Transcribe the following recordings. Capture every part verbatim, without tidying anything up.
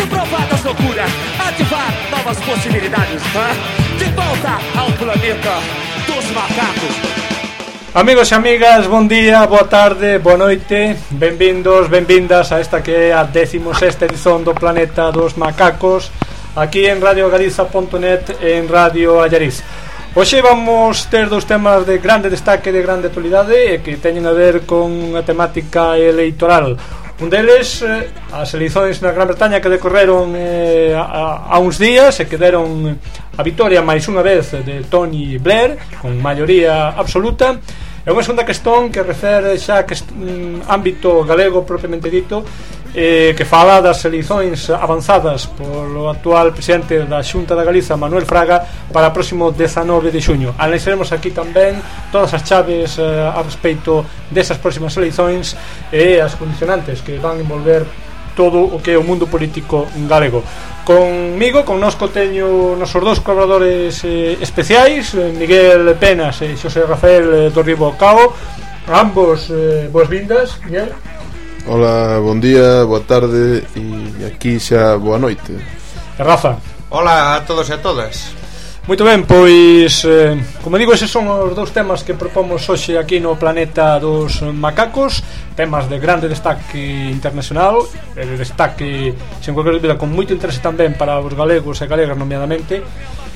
Quero provar das loucuras, ativar novas possibilidades, hein? De volta ao planeta dos macacos. Amigos e amigas, bon día, boa tarde, boa noite. Benvindos, benvindas a esta que é a décimo sexta edición do Planeta dos Macacos, aquí en radio galiza punto net e en Radio Allariz. Hoxe vamos ter dous temas de grande destaque, de grande actualidade e que teñen a ver con a temática electoral. Un deles, eh, as eleições na Gran Bretaña que decorreron eh, a, a uns días e que deron a vitoria máis unha vez de Tony Blair con maioría absoluta. É unha segunda questón que refere xa que um, ámbito galego propiamente dito, eh, que fala das eleições avanzadas polo actual presidente da Xunta da Galiza, Manuel Fraga, para o próximo dezanove de xuño. Analizaremos aquí tamén todas as chaves eh, a respeito desas próximas eleições e as condicionantes que van envolver todo o que é o mundo político galego. Conmigo, connosco teño nosos dous colaboradores eh, especiais, eh, Miguel Penas e Xosé Rafael eh, do Ribo Cao. Ambos eh, boas-vindas, Miguel. Hola, bon día, boa tarde e aquí xa boa noite. E Rafa. Hola a todos e a todas. Moito ben, pois eh, como digo, eses son os dous temas que propomos hoxe aquí no Planeta dos Macacos. Temas de grande destaque internacional e de destaque, sen cualquier dúbida, con moito interese tamén para os galegos e galegas nomeadamente.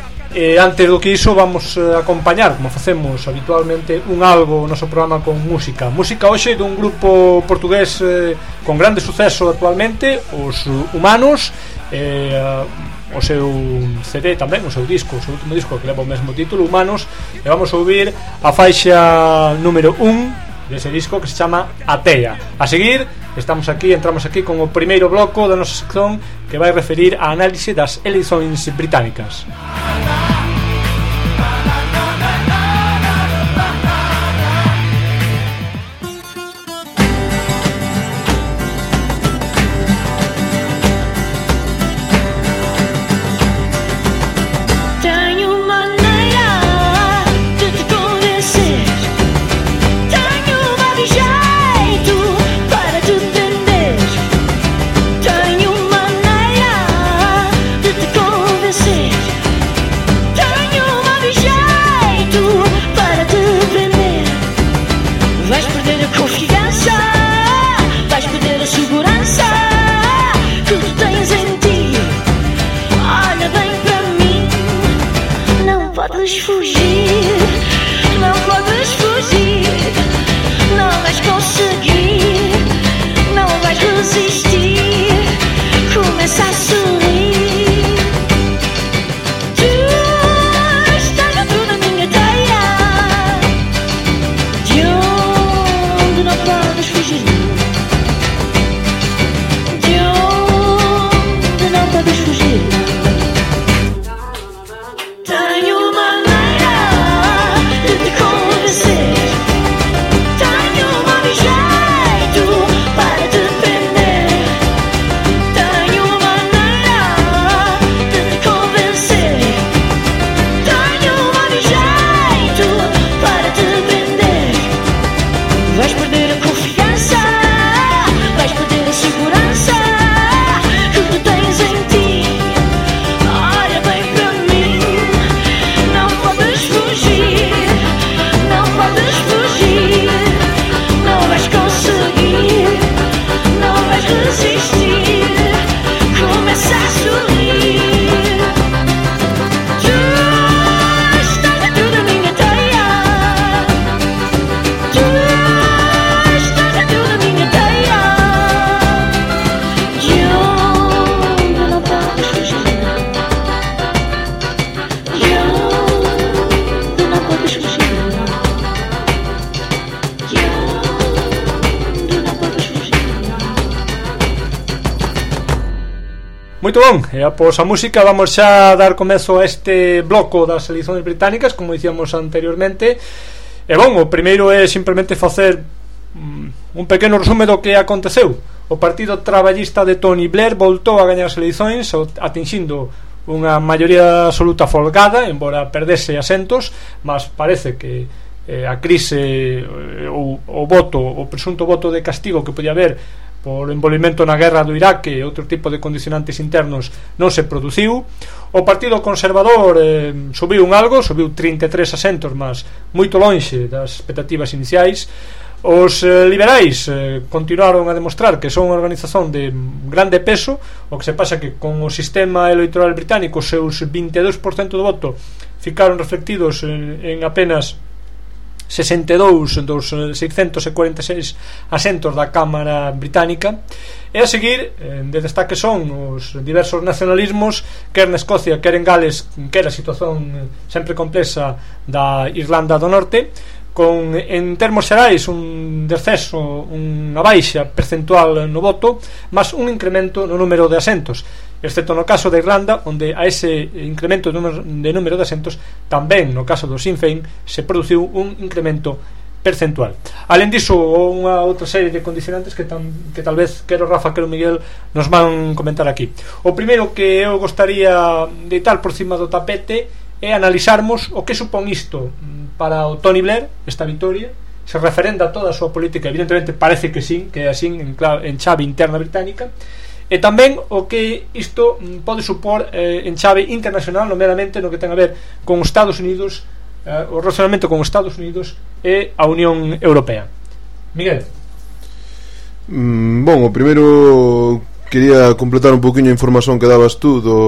E antes do que iso vamos a acompañar, como facemos habitualmente, un algo o noso programa con música. Música hoxe dun grupo portugués eh, con grande suceso actualmente, os Humanos, eh, o seu C D tamén, o seu disco, o seu último disco que leva o mesmo título, Humanos, e vamos a ouvir a faixa número un dese disco que se chama Atea. A seguir, estamos aquí, entramos aquí con o primeiro bloco da nosa sección que vai referir a análise das eleições británicas. Moito bon, e após a música vamos xa dar comezo a este bloco das eleições británicas, como dicíamos anteriormente. E bon, o primeiro é simplemente facer um, un pequeno resume do que aconteceu. O Partido Traballista de Tony Blair voltou a gañar as eleições, atinxindo unha maioría absoluta folgada, embora perdese asentos, mas parece que eh, a crise, eh, o, o voto, o presunto voto de castigo que podía haber por envolvimento na guerra do Iraque e outro tipo de condicionantes internos non se produciu. O Partido Conservador eh, subiu un algo, subiu trinta e tres asentos, mas moito lonxe das expectativas iniciais. Os eh, liberais eh, continuaron a demostrar que son unha organización de grande peso. O que se pasa que con o sistema electoral británico, os seus vinte e dous por cento do voto ficaron reflectidos en, en apenas sesenta e dous dos seiscentos e cuarenta e seis asentos da Cámara Británica. E a seguir, de destaque son os diversos nacionalismos, quer na Escocia, quer en Gales, quer a situación sempre complexa da Irlanda do Norte, con, en termos xerais, un descenso, unha baixa percentual no voto, mas un incremento no número de asentos, excepto no caso da Irlanda, onde a ese incremento de número de, número de asentos tamén no caso do Sinn Féin se produciu un incremento percentual. Alén diso, unha outra serie de condicionantes que, tam, que tal vez quero Rafa, quero Miguel nos van comentar aquí. O primeiro que eu gostaría deitar por cima do tapete é analizarmos o que supón isto para o Tony Blair, esta vitoria. Se referenda a toda a súa política, evidentemente parece que sí, que é así en, en chave interna británica, e tamén o que isto pode supor eh, en chave internacional, nomeadamente no que ten a ver con os Estados Unidos, eh, o relacionamento con os Estados Unidos e a Unión Europea. Miguel. Mm, bon, o primeiro quería completar un poquinho a información que dabas tú do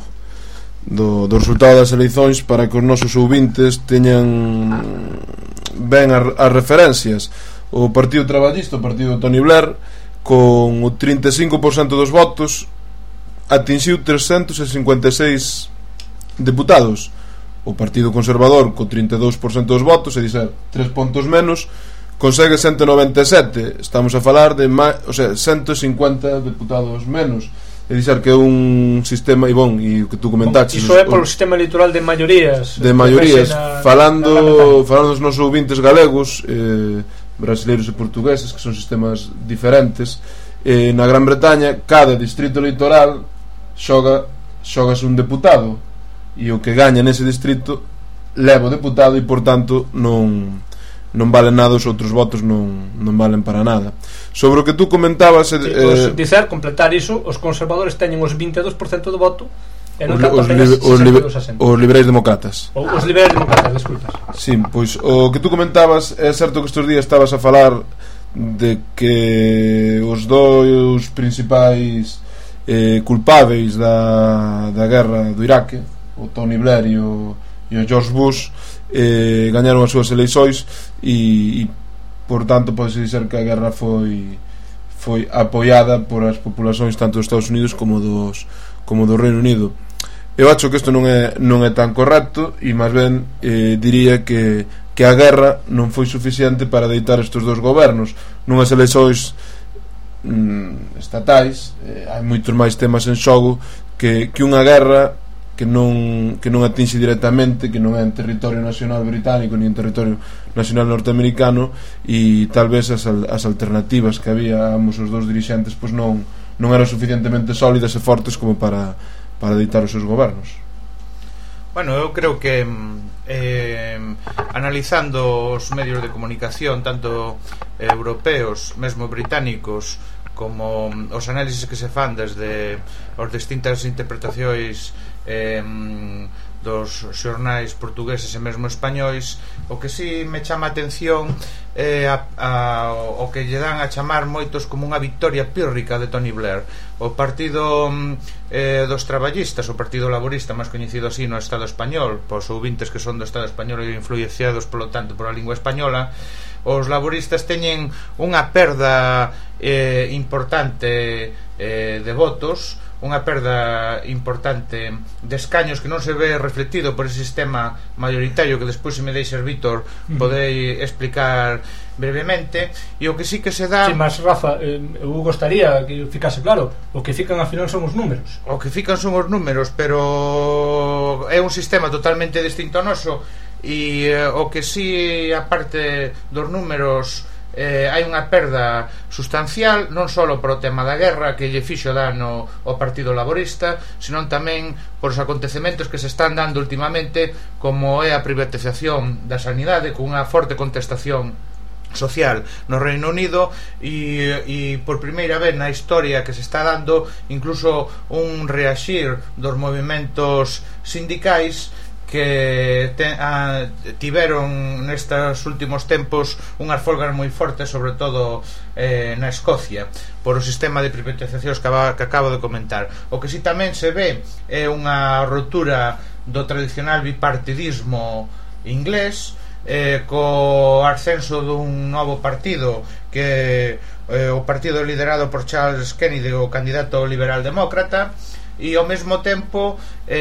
Do, do resultado das eleições para que os nosos ouvintes teñan ben as, as referencias. O Partido Traballista, o Partido Tony Blair, con o trinta e cinco por cento dos votos, atinxiu trescentos e cincuenta e seis deputados. O Partido Conservador, co trinta e dous por cento dos votos, é dicir, tres pontos menos, consegue ciento noventa e sete. Estamos a falar de máis, o sea, ciento cincuenta deputados menos. É dicir que é un sistema, e bon, e o que tú comentaste, iso é polo sistema electoral de maiorías, de maiorías na, falando, na falando dos nosos ouvintes galegos, eh, brasileiros e portugueses, que son sistemas diferentes. Eh, na Gran Bretaña, cada distrito electoral xoga xogas un deputado, e o que gaña nese distrito leva o deputado, e por tanto non non valen nada, os outros votos non, non valen para nada. Sobre o que tú comentabas, sí, eh, os, dicer, completar iso, os conservadores teñen os vinte e dous por cento do voto e non tanto apenas sesenta e dous asentos. Os liberais demócratas. O, os liberais demócratas, desculpas. Sí, pois o que tú comentabas, é certo que estes días estabas a falar de que os dous principais eh, culpáveis da, da guerra do Iraque, o Tony Blair e o, e o George Bush, eh, gañaron as súas eleições, e, e por tanto pode dizer que a guerra foi foi apoiada por as populações tanto dos Estados Unidos como dos como do Reino Unido. Eu acho que isto non é non é tan correcto, e máis ben eh, diría que que a guerra non foi suficiente para deitar estes dous gobernos nunhas eleições mm, estatais. Eh, hai moitos máis temas en xogo que, que unha guerra que non, que non atinxe directamente, que non é en territorio nacional británico ni en territorio nacional norteamericano, e tal vez as, as alternativas que había ambos os dous dirixentes pois non, non eran suficientemente sólidas e fortes como para, para deitar os seus gobernos. Bueno, eu creo que eh, analizando os medios de comunicación tanto europeos, mesmo británicos, como os análisis que se fan desde as distintas interpretacións eh, dos xornais portugueses e mesmo españois, o que si me chama a atención é a, a, o que lle dan a chamar moitos como unha victoria pírrica de Tony Blair. O partido eh, dos traballistas, o partido laborista máis coñecido así no Estado español, pos ouvintes que son do Estado español e influenciados polo tanto por a lingua española, os laboristas teñen unha perda eh, importante eh, de votos, unha perda importante de escaños que non se ve reflectido por ese sistema mayoritario que despois, se me deixes, Víctor, uh-huh. podei explicar brevemente. E o que sí que se dá... Sí, mas Rafa, eh, eu gostaría que ficase claro, o que fican ao final son os números. O que fican son os números, pero é un sistema totalmente distinto ao noso, e eh, o que sí, aparte dos números, eh, hai unha perda sustancial, non só por o tema da guerra que lle fixo dano ao Partido Laborista, senón tamén por os acontecementos que se están dando últimamente, como é a privatización da sanidade, con unha forte contestación social no Reino Unido e, e por primeira vez na historia que se está dando incluso un reaxir dos movimentos sindicais que te, a, tiveron nestes últimos tempos unhas folgas moi fortes, sobre todo eh, na Escocia, por o sistema de privatizacións que, que acabo de comentar. O que si tamén se ve é unha rotura do tradicional bipartidismo inglés, eh, co ascenso dun novo partido que eh, o partido liderado por Charles Kennedy, o candidato liberal demócrata, e ao mesmo tempo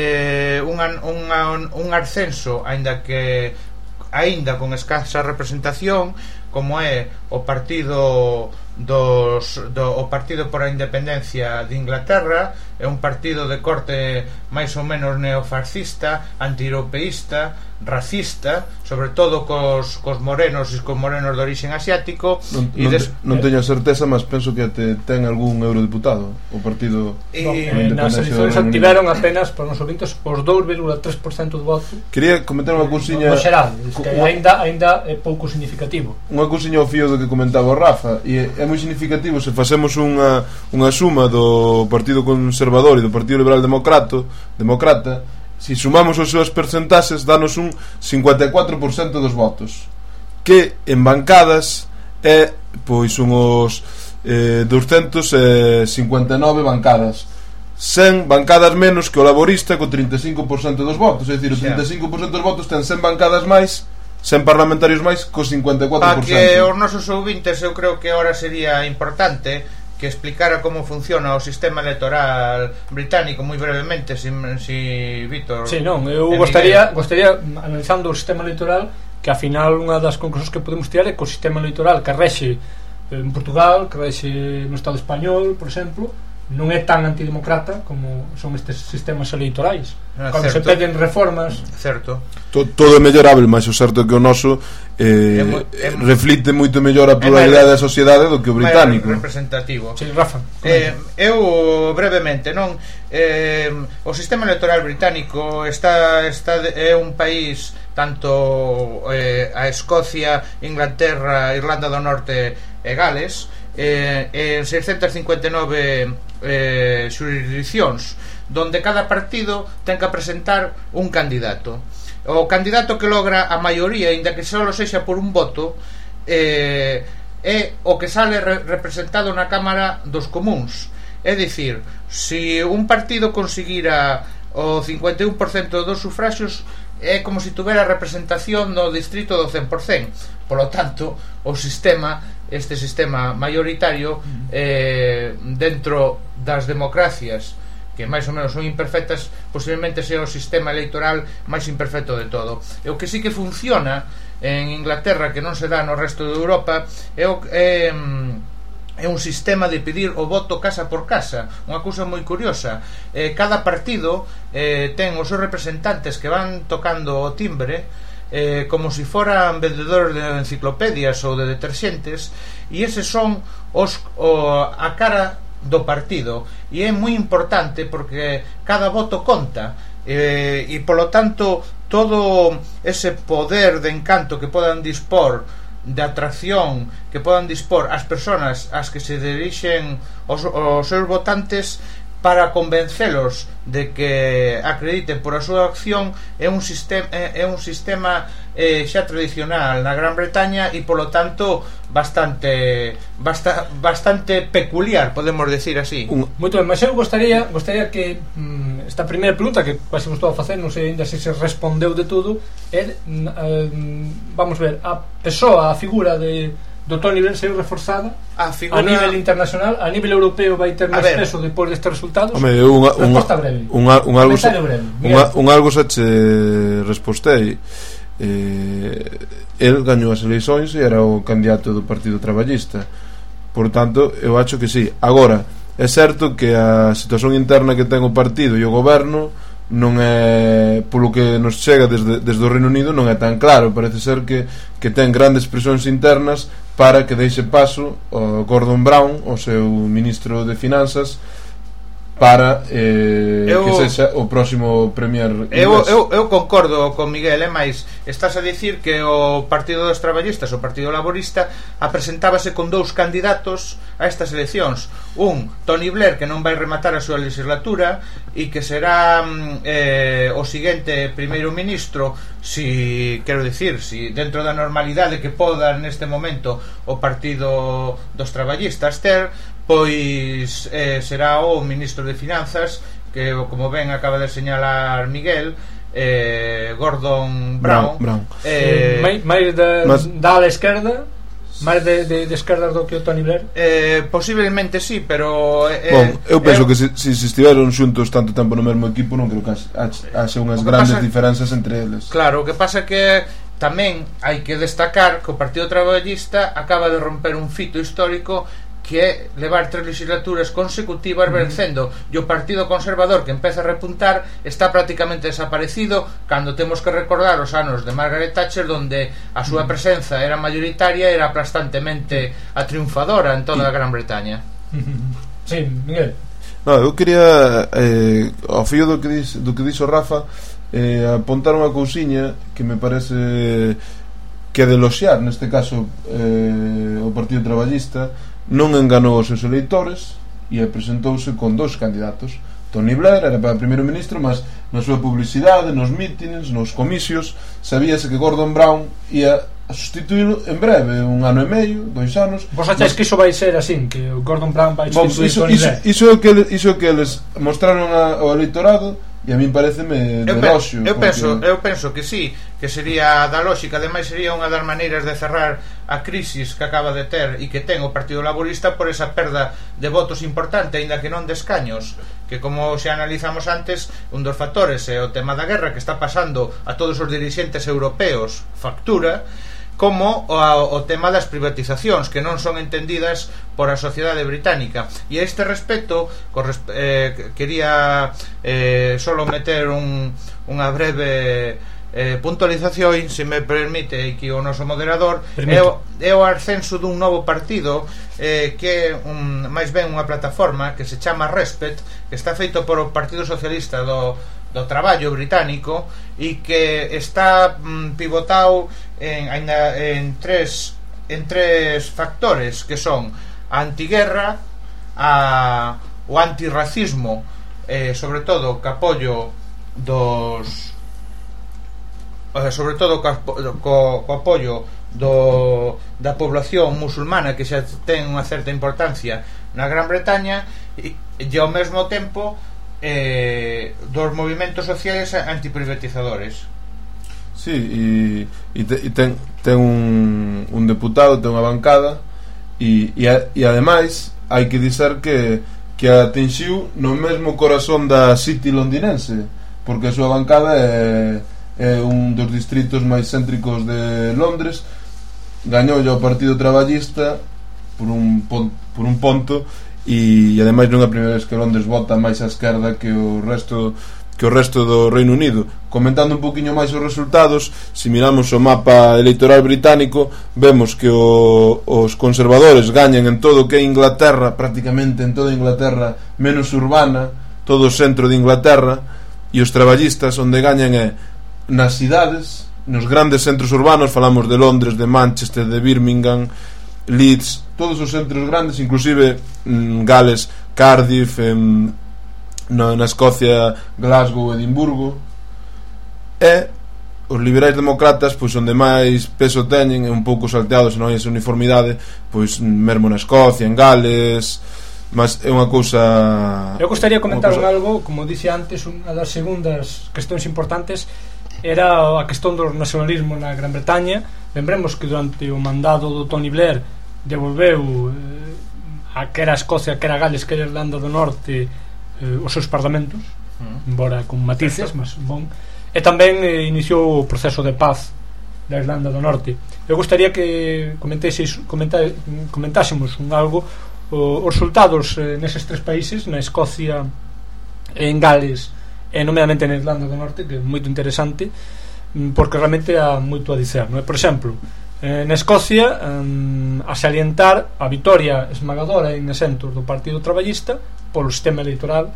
eh, unha, unha, un ascenso, aínda que aínda con escasa representación, como é o partido dos, do, o partido por a independencia de Inglaterra. É un partido de corte máis ou menos neofascista, antieuropeísta, racista, sobre todo cos, cos morenos e cos morenos de orixen asiático. Non, e non, des... te, non teño certeza, mas penso que te, ten algún eurodiputado o partido e, no, nas eleccións obtiveron apenas, por nos ouvintes, os dous vírgula tres por cento do voto. Quería comentar unha cousiña no xeral, que ainda, ainda é pouco significativo. Unha cousiña ao fío do que comentaba o Rafa, e é, é moi significativo se facemos unha, unha suma do Partido Conservador e do Partido Liberal Democrata, democrata si sumamos as súas percentaxes, danos un cincuenta e catro por cento dos votos, que en bancadas é pois unhos eh, doscientos cincuenta e nove bancadas, cen bancadas menos que o laborista co trinta e cinco por cento dos votos. É dicir, o trinta e cinco por cento dos votos ten cen bancadas máis, cen parlamentarios máis, co cincuenta e catro por cento. Para que os nosos ouvintes, eu creo que ahora sería importante que explicara como funciona o sistema electoral británico moi brevemente, si, si Víctor. Sí, non, eu gostaría, gostaría analizando o sistema electoral, que ao final unha das conclusións que podemos tirar é que o sistema electoral que rexe en Portugal, que rexe no Estado español, por exemplo, non é tan antidemocrata como son estes sistemas electorais. Ah, cando certo. se peden reformas, certo. To, todo é mellorable, mas o certo é que o noso eh, é mo, é, reflite moito mellor a pluralidade da sociedade do que o británico. Representativo. Sí, Rafa. Eh, eu brevemente, non, eh, o sistema electoral británico está, está é un país, tanto eh, a Escocia, Inglaterra, Irlanda do Norte e Gales, eh, en seiscentas cincuenta e nove eh, xurisdiccións, donde cada partido ten que presentar un candidato. O candidato que logra a maioría, inda que só sexa por un voto, eh, é o que sale re representado na Cámara dos Comuns. É dicir, se un partido conseguira o cincuenta e un por cento dos sufraxios, é como se tuvera representación no distrito do cen por cento. Por lo tanto, o sistema, este sistema mayoritario, eh, dentro das democracias que máis ou menos son imperfectas, posiblemente sea o sistema electoral máis imperfecto de todo. E o que sí que funciona en Inglaterra, que non se dá no resto de Europa, é o é, é un sistema de pedir o voto casa por casa. Unha cousa moi curiosa, eh, cada partido eh, ten os seus representantes que van tocando o timbre, eh, como se si foran vendedores de enciclopedias ou de deterxentes, e eses son os, o, a cara do partido, e é moi importante porque cada voto conta, eh, e polo tanto todo ese poder de encanto que podan dispor, de atracción que podan dispor as persoas ás que se dirixen os, os seus votantes, para convencelos de que acrediten por a súa acción, é un sistema, é un sistema eh, xa tradicional na Gran Bretaña, e polo tanto bastante basta, bastante peculiar, podemos decir así. Moito ben, mas eu gostaría gostaría que mm, esta primeira pregunta que quase vos estou a facer, non sei ainda se se respondeu de todo, é, mm, vamos ver, a persoa, a figura de do Tony Benn ser reforzada a, figura... a nivel internacional, a nivel europeo vai ter máis peso depois destes resultados. Home, unha, resposta breve. Unha, un algo sa, unha, un algo xa che respostei. Eh, el gañou as eleições e era o candidato do Partido Traballista. Por tanto, eu acho que sí. Agora, é certo que a situación interna que ten o partido e o goberno non é, polo que nos chega desde, desde o Reino Unido, non é tan claro. Parece ser que, que ten grandes presións internas para que deixe paso ao Gordon Brown, o seu ministro de Finanzas, para eh, eu, que sexa o próximo premier eu, eu, eu concordo con Miguel, é máis, estás a dicir que o Partido dos Traballistas, o Partido Laborista, apresentábase con dous candidatos a estas eleccións, un Tony Blair, que non vai rematar a súa legislatura e que será eh, o seguinte primeiro ministro, si quero dicir, si dentro da normalidade que poda neste momento o Partido dos Traballistas ter, pois eh, será o ministro de Finanzas, que como ben acaba de señalar Miguel, eh, Gordon Brown, Brown, Brown. Eh, Eh, máis, máis da, mas, da ala esquerda, máis de, de, de esquerda do que o Tony Blair. eh, posiblemente sí, pero eh, Bon, eu penso eu, que se, se, se estiveron xuntos tanto tempo no mesmo equipo, non creo que haxe unhas grandes pasa, diferenzas entre eles. Claro, o que pasa que tamén hai que destacar que o Partido Traballista acaba de romper un fito histórico, que é levar tres legislaturas consecutivas vencendo, e o Partido Conservador, que empeza a repuntar, está prácticamente desaparecido, cando temos que recordar os anos de Margaret Thatcher, donde a súa presenza era mayoritaria, era aplastantemente a triunfadora en toda a Gran Bretaña. Sí, Miguel. No, eu quería eh, ao fío do que dis, do que dixo Rafa, eh, apontar unha cousiña que me parece que é de eloxiar, neste caso eh, o Partido Traballista non enganou os seus eleitores e presentouse con dous candidatos. Tony Blair era para primeiro ministro, mas na súa publicidade, nos mítines, nos comicios, sabíase que Gordon Brown ia a sustituílo en breve, un ano e medio, dois anos. Vos achais que iso vai ser así, que o Gordon Brown vai Bom, sustituir iso, Tony iso, Blair? iso, é o que, iso é o que eles mostraron ao eleitorado, e a min pareceme de loxo. Eu penso, eu penso que sí, que sería da lógica, ademais sería unha das maneiras de cerrar a crisis que acaba de ter e que ten o Partido Laborista por esa perda de votos importante, aínda que non de escaños, que como xa analizamos antes, un dos factores é o tema da guerra que está pasando a todos os dirixentes europeos factura, como o, o tema das privatizacións que non son entendidas por a sociedade británica. E a este respecto eh, quería eh, solo meter un, unha breve eh, puntualización, se me permite aquí o noso moderador, é o, é o ascenso dun novo partido eh, que é un, máis ben unha plataforma que se chama Respect, que está feito por o Partido Socialista do do Traballo británico e que está mm, pivotado en, en, en tres en tres factores que son a antiguerra, a, o antirracismo, eh, sobre todo co apoio dos eh, sobre todo co, co, co apoio do, da población musulmana, que xa ten unha certa importancia na Gran Bretaña, e, e ao mesmo tempo Eh, dos movimentos sociais antiprivatizadores. Sí, e, e, te, e ten, ten un, un deputado, ten unha bancada, e, e, e ademais hai que dizer que, que atinxiu no mesmo corazón da City londinense, porque a súa bancada é, é un dos distritos máis céntricos de Londres. Gañou o Partido Traballista por un, por un ponto, e ademais non é a primeira vez que Londres vota máis á esquerda que o resto que o resto do Reino Unido. Comentando un poquinho máis os resultados, se miramos o mapa electoral británico, vemos que o, os conservadores gañan en todo o que é Inglaterra, prácticamente en toda Inglaterra, menos urbana, todo o centro de Inglaterra, e os traballistas onde gañan é nas cidades, nos grandes centros urbanos, falamos de Londres, de Manchester, de Birmingham, Leeds, todos os centros grandes, inclusive en Gales, Cardiff, en, no, na Escocia, Glasgow, Edimburgo. E os liberais demócratas, pois onde máis peso teñen, é un pouco salteados, non hai esa uniformidade, pois mesmo na Escocia, en Gales, mas é unha cousa. Eu gostaría comentar cousa... un algo, como dixe antes, unha das segundas cuestións importantes era a questón do nacionalismo na Gran Bretaña. Lembremos que durante o mandado do Tony Blair devolveu eh, a que era a Escocia, que era Gales, que era Irlanda do Norte, eh, os seus parlamentos, mm. embora con matices, mas bon. E tamén eh, iniciou o proceso de paz da Irlanda do Norte. Eu gostaría que comentéseis, comenta, comentásemos un algo o, os resultados eh, neses tres países, na Escocia, en Gales e nomeadamente na Irlanda do Norte, que é moito interesante porque realmente há moito a dicer, non é? Por exemplo, eh, na Escocia um, a salientar a vitoria esmagadora en asentos do Partido Traballista polo sistema electoral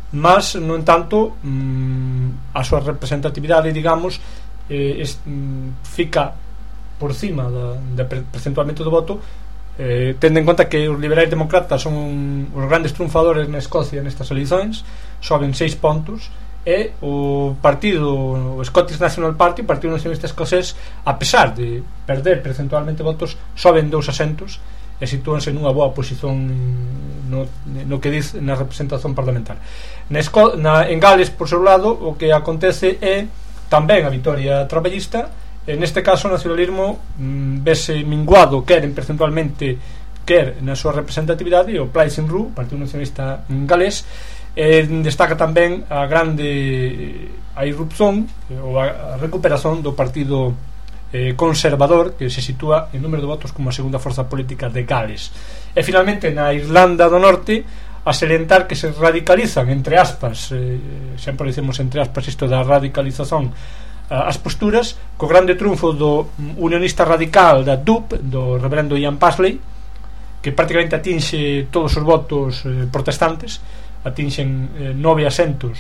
mas, no entanto, mm, a súa representatividade, digamos, eh, es, mm, fica por cima da, da percentualmente do voto, eh, tendo en conta que os liberais demócratas son os grandes triunfadores na Escocia nestas eleições, soben seis pontos, e o partido, o Scottish National Party, o Partido Nacionalista Escocés, a pesar de perder percentualmente votos, soben dous asentos e sitúanse nunha boa posición no, no que diz na representación parlamentar. Na, Esco na en Gales, por seu lado, o que acontece é tamén a vitoria traballista. En este caso, o nacionalismo mm, vese minguado quer en percentualmente quer na súa representatividade, o Plaid Cymru, Partido Nacionalista galés. Eh, destaca tamén a grande a irrupción ou a recuperación do partido eh, conservador, que se sitúa en número de votos como a segunda forza política de Gales. E finalmente na Irlanda do Norte, a salientar que se radicalizan, entre aspas, eh, sempre dicemos entre aspas isto da radicalización, as posturas, co grande triunfo do unionista radical da D U P, do reverendo Ian Paisley, que prácticamente atinxe todos os votos eh, protestantes, atinxen eh, nove asentos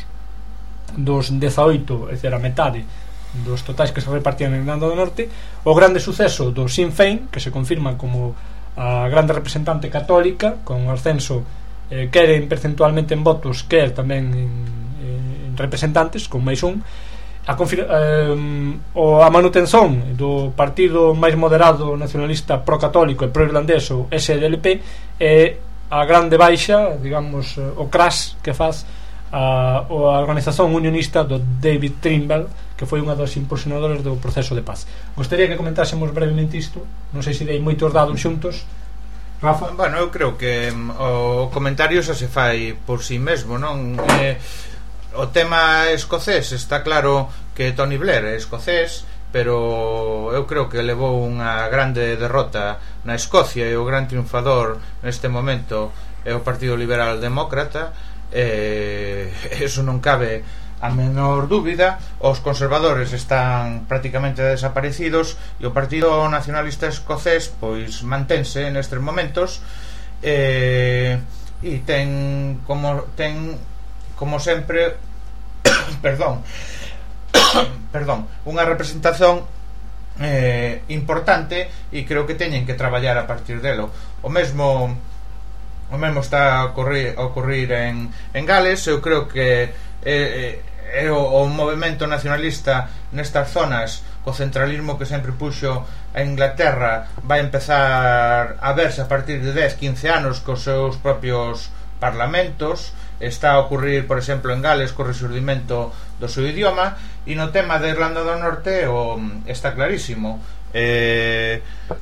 dos dezaoito, é dicir, a metade dos totais que se repartían en Irlanda do Norte. O grande suceso do Sinn Féin, que se confirma como a grande representante católica, con ascenso eh, quer en percentualmente en votos, quer tamén en, en representantes, con máis un. A, eh, o, a manutención do partido máis moderado nacionalista pro-católico e pro-irlandés, o S D L P, e a grande baixa, digamos, o crash que faz a, a organización unionista do David Trimble, que foi unha dos impulsionadores do proceso de paz. Gostaría que comentásemos brevemente isto, non sei se dei moitos dados xuntos. Rafa? Bueno, eu creo que o comentario xa se fai por si mesmo, non? Eh, o tema escocés, está claro que Tony Blair é escocés, pero eu creo que levou unha grande derrota na Escocia, e o gran triunfador neste momento é o Partido Liberal Demócrata, e eso non cabe a menor dúbida. Os conservadores están prácticamente desaparecidos e o Partido Nacionalista Escocés pois mantense nestes momentos, e, e ten como ten como sempre perdón perdón, unha representación eh, importante, e creo que teñen que traballar a partir delo. O mesmo o mesmo está a ocurrir, a ocurrir en, en Gales. Eu creo que eh, eh, o, o movemento nacionalista nestas zonas, co centralismo que sempre puxo a Inglaterra, vai empezar a verse a partir de dez, quince anos cos seus propios parlamentos. Está a ocurrir, por exemplo, en Gales co resurdimento do seu idioma, e no tema de Irlanda do Norte o, está clarísimo. Eh,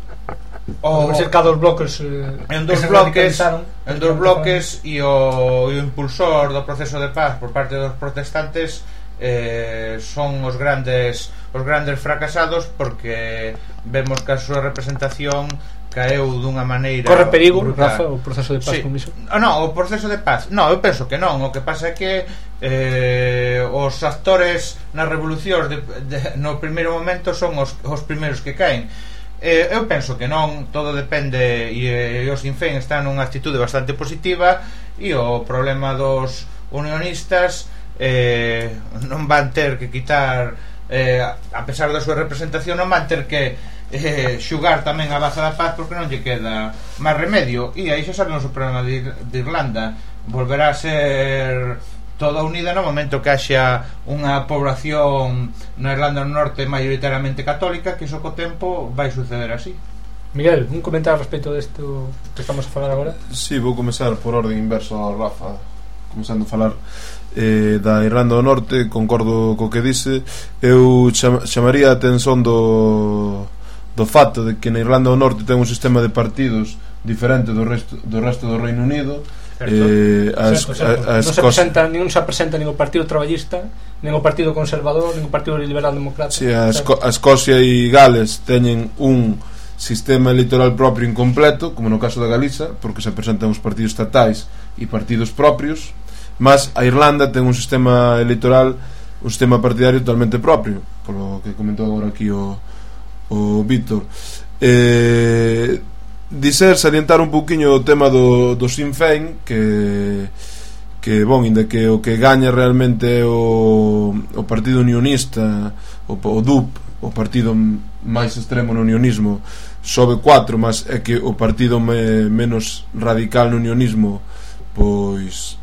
o dos bloques eh, en dos bloques en dos bloques e o, o impulsor do proceso de paz por parte dos protestantes eh, son os grandes os grandes fracasados, porque vemos que a súa representación caeu dunha maneira. Corre perigo, brutal. Rafa, o proceso de paz, sí. Con iso? Oh, non, o proceso de paz, non, eu penso que non. O que pasa é que eh, os actores nas revolucións de, de, no primeiro momento son os, os primeiros que caen. eh, Eu penso que non, todo depende, e, e os Sinn Féin están nunha actitude bastante positiva, e o problema dos unionistas eh, non van ter que quitar, eh, a pesar da súa representación, non van ter que Eh, xugar tamén a baza da paz, porque non lle queda máis remedio. E aí xa sabemos o problema de, de Irlanda. Volverá a ser toda unida no momento que haxa unha población na Irlanda do Norte maioritariamente católica, que iso co tempo vai suceder así. Miguel, un comentario respecto desto que estamos a falar agora? Si, sí, vou comezar por orden inverso ao Rafa, comezando a falar eh, da Irlanda do Norte. Concordo co que dice. Eu cham, chamaría a atención do do fato de que na Irlanda do Norte ten un sistema de partidos diferente do resto do resto do Reino Unido. Eh, as, certo, certo. A, a non se presenta, nin se presenta nin o Partido Traballista, nin o Partido Conservador, nin o Partido Liberal Democrático. Sí, a, Esco a Escocia e Gales teñen un sistema electoral propio incompleto, como no caso da Galiza, porque se presentan os partidos estatais e partidos propios, mas a Irlanda ten un sistema electoral, un sistema partidario totalmente propio, polo que comentou agora aquí o o Víctor. eh, Dizer, salientar un pouquiño o tema do, do Sinn Féin, que que, bon, inda que o que gaña realmente é o, o Partido Unionista, o, o D U P, o partido máis extremo no unionismo, sobe cuatro, mas é que o partido me, menos radical no unionismo pois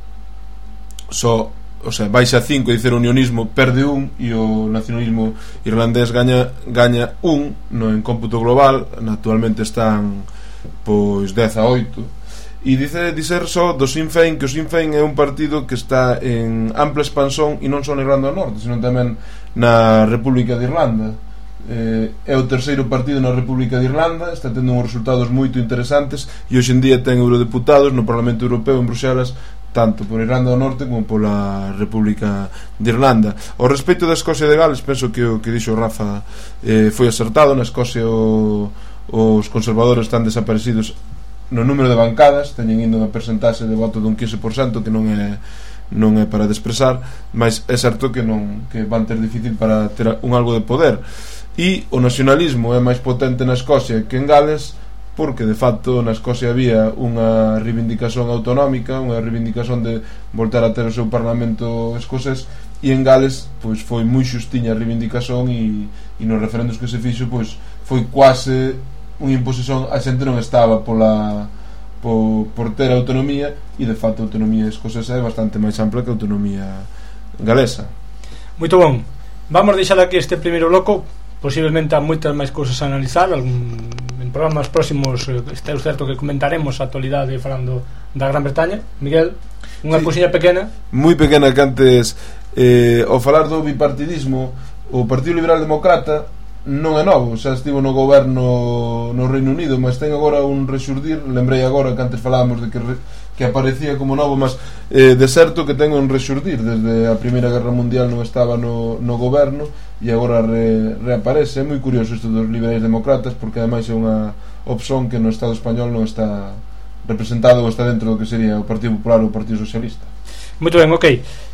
só, o sea, baixa cinco, e dicer o unionismo perde un, e o nacionalismo irlandés gaña, gaña un no, en cómputo global. Actualmente están pois dez a oito. E dice dicer só do Sinn Féin que o Sinn Féin é un partido que está en ampla expansón, e non só na Irlanda do Norte, sino tamén na República de Irlanda. Eh, é o terceiro partido na República de Irlanda, está tendo uns resultados moito interesantes, e hoxe en día ten eurodeputados no Parlamento Europeo en Bruxelas, tanto por Irlanda do Norte como pola República de Irlanda. Ao respecto da Escocia de Gales, penso que o que dixo Rafa eh, foi acertado. Na Escocia o, os conservadores están desaparecidos no número de bancadas, teñen indo unha percentaxe de voto dun quince por cento, que non é non é para desprezar, mas é certo que non que van ter difícil para ter un algo de poder. E o nacionalismo é máis potente na Escocia que en Gales, porque de facto na Escocia había unha reivindicación autonómica, unha reivindicación de voltar a ter o seu parlamento escocés, e en Gales pois foi moi xustiña a reivindicación, e, e nos referendos que se fixo pois foi quase unha imposición. A xente non estaba pola por, por ter autonomía, e de facto a autonomía escocesa é bastante máis ampla que a autonomía galesa. Moito bon, vamos deixar aquí este primeiro bloco. Posiblemente há moitas máis cousas a analizar. Algún, en programas próximos está certo que comentaremos a actualidade falando da Gran Bretaña. Miguel, unha sí, cousiña pequena, moi pequena, que antes eh, ao falar do bipartidismo, o Partido Liberal Democrata non é novo, xa estivo no goberno no Reino Unido, mas ten agora un rexurdir. Lembrei agora que antes falábamos de que, re, que aparecía como novo, mas eh, de certo que ten un rexurdir. Desde a Primeira Guerra Mundial non estaba no, no goberno, e agora re, reaparece. É moi curioso isto dos liberais democratas, porque ademais é unha opción que no Estado español non está representado, ou está dentro do que sería o Partido Popular ou o Partido Socialista. Moito ben, ok.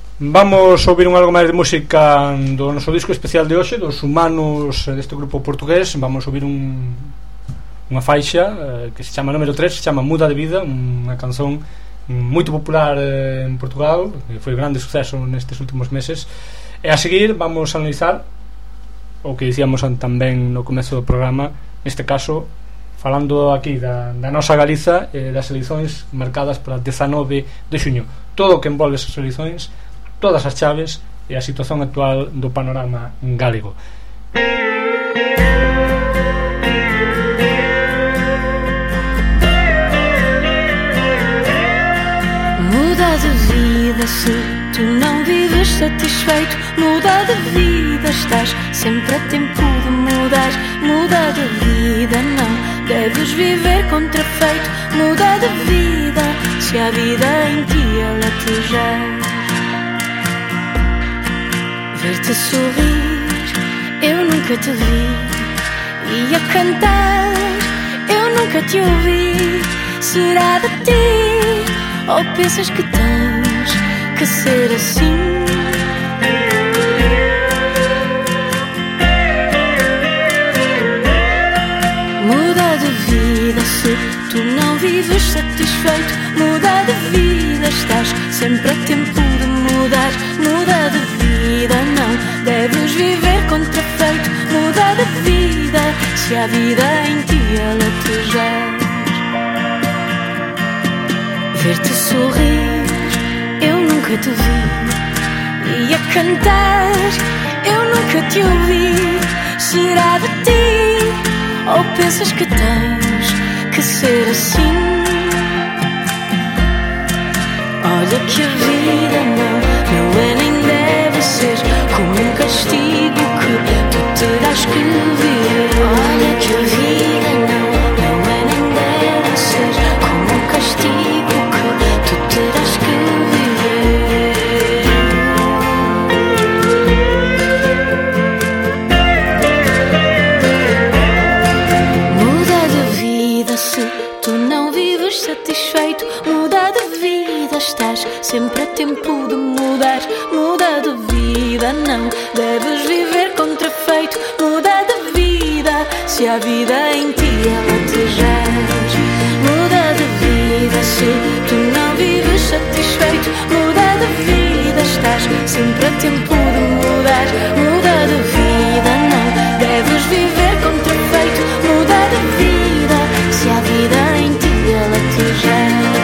Vamos a ouvir un algo máis de música do noso disco especial de hoxe, dos Humanos, deste grupo portugués. Vamos a ouvir un, unha faixa eh, que se chama número tres, se chama Muda de Vida, unha canción moito popular eh, en Portugal, que foi grande suceso nestes últimos meses. E a seguir vamos a analizar o que dicíamos tamén no comezo do programa, neste caso falando aquí da, da nosa Galiza, eh, das eleições marcadas para dezanove de xuño, todo o que envolve esas eleições, todas as chaves e a situación actual do panorama galego. Muda de vida se tu não vives satisfeito. Muda de vida, estás sempre a tempo de mudar. Muda de vida, não deves viver contrafeito. Muda de vida, se a vida em ti ela te já. Ver-te sorrir, eu nunca te vi. E a cantar, eu nunca te ouvi. Será de ti, ou pensas que tens que ser assim? Muda de vida se tu não vives satisfeito. Muda de vida, estás sempre a tempo de mudar. Muda de vida, não deves viver contrafeito. Muda de vida, se a vida em ti ela te já. Ver-te sorrir, eu nunca te vi. E a cantar, eu nunca te ouvi. Será de ti, ou pensas que tens que ser assim? Olha que a vida não, não é nem deve ser como um castigo que tu terás que viver. Olha que a vida não, não é nem deve ser como um castigo que tu terás que viver. Muda de vida se tu não vives satisfeito. Muda de vida, estás sempre a tempo de mudar. Muda de vida, não deves viver contrafeito. Muda de vida, se a vida em ti ela te jaz. Muda de vida se tu não vives satisfeito. Muda de vida, estás sempre a tempo de mudar. Muda de vida, não deves viver contrafeito. Muda de vida, se há vida em ti ela te gera.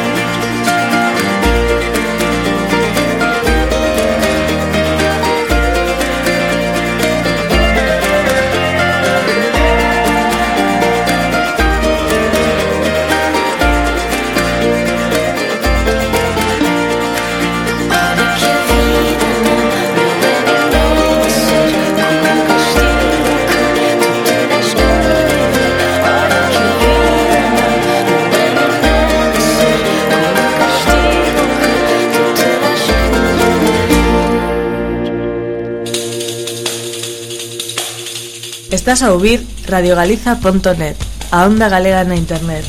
Estás a ouvir radio galiza punto net, a onda galega na internet.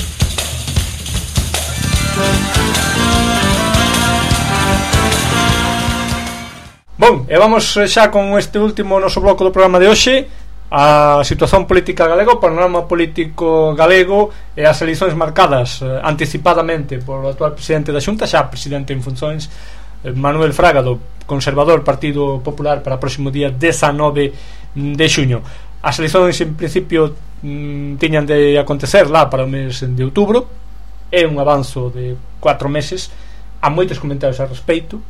Bon, e vamos xa con este último noso bloco do programa de hoxe, a situación política galega, o panorama político galego e as eleições marcadas eh, anticipadamente por o actual presidente da Xunta, xa presidente en funcións, eh, Manuel Fraga, do conservador Partido Popular, para o próximo día dezanove de xuño. As eleições en principio mm, tiñan de acontecer lá para o mes de outubro. É un avanzo de cuatro meses. Há moitos comentarios a respeito.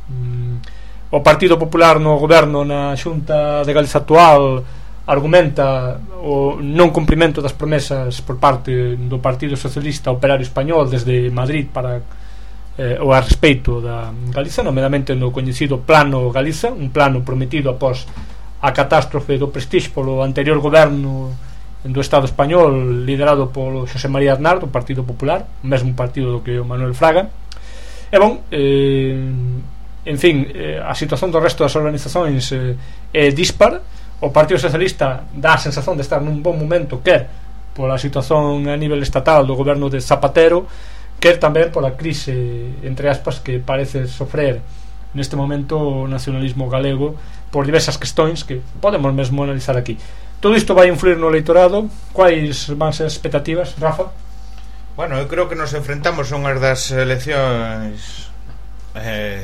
mm, O Partido Popular no goberno na Xunta de Galiza actual argumenta o non cumprimento das promesas por parte do Partido Socialista Operario Español desde Madrid para eh, o a respeito da Galiza, nomeadamente no coñecido Plano Galiza, un plano prometido após a catástrofe do Prestige polo anterior goberno do Estado español liderado polo Xosé María Aznar do Partido Popular, o mesmo partido do que o Manuel Fraga. E bon, eh, en fin, eh, a situación do resto das organizacións eh, é dispar. O Partido Socialista dá a sensación de estar nun bon momento, quer pola situación a nivel estatal do goberno de Zapatero, quer tamén pola crise, entre aspas, que parece sofrer neste momento o nacionalismo galego por diversas questões que podemos mesmo analizar aquí. Todo isto vai influir no eleitorado. Quais van ser as expectativas, Rafa? Bueno, eu creo que nos enfrentamos a unhas das eleccións eh,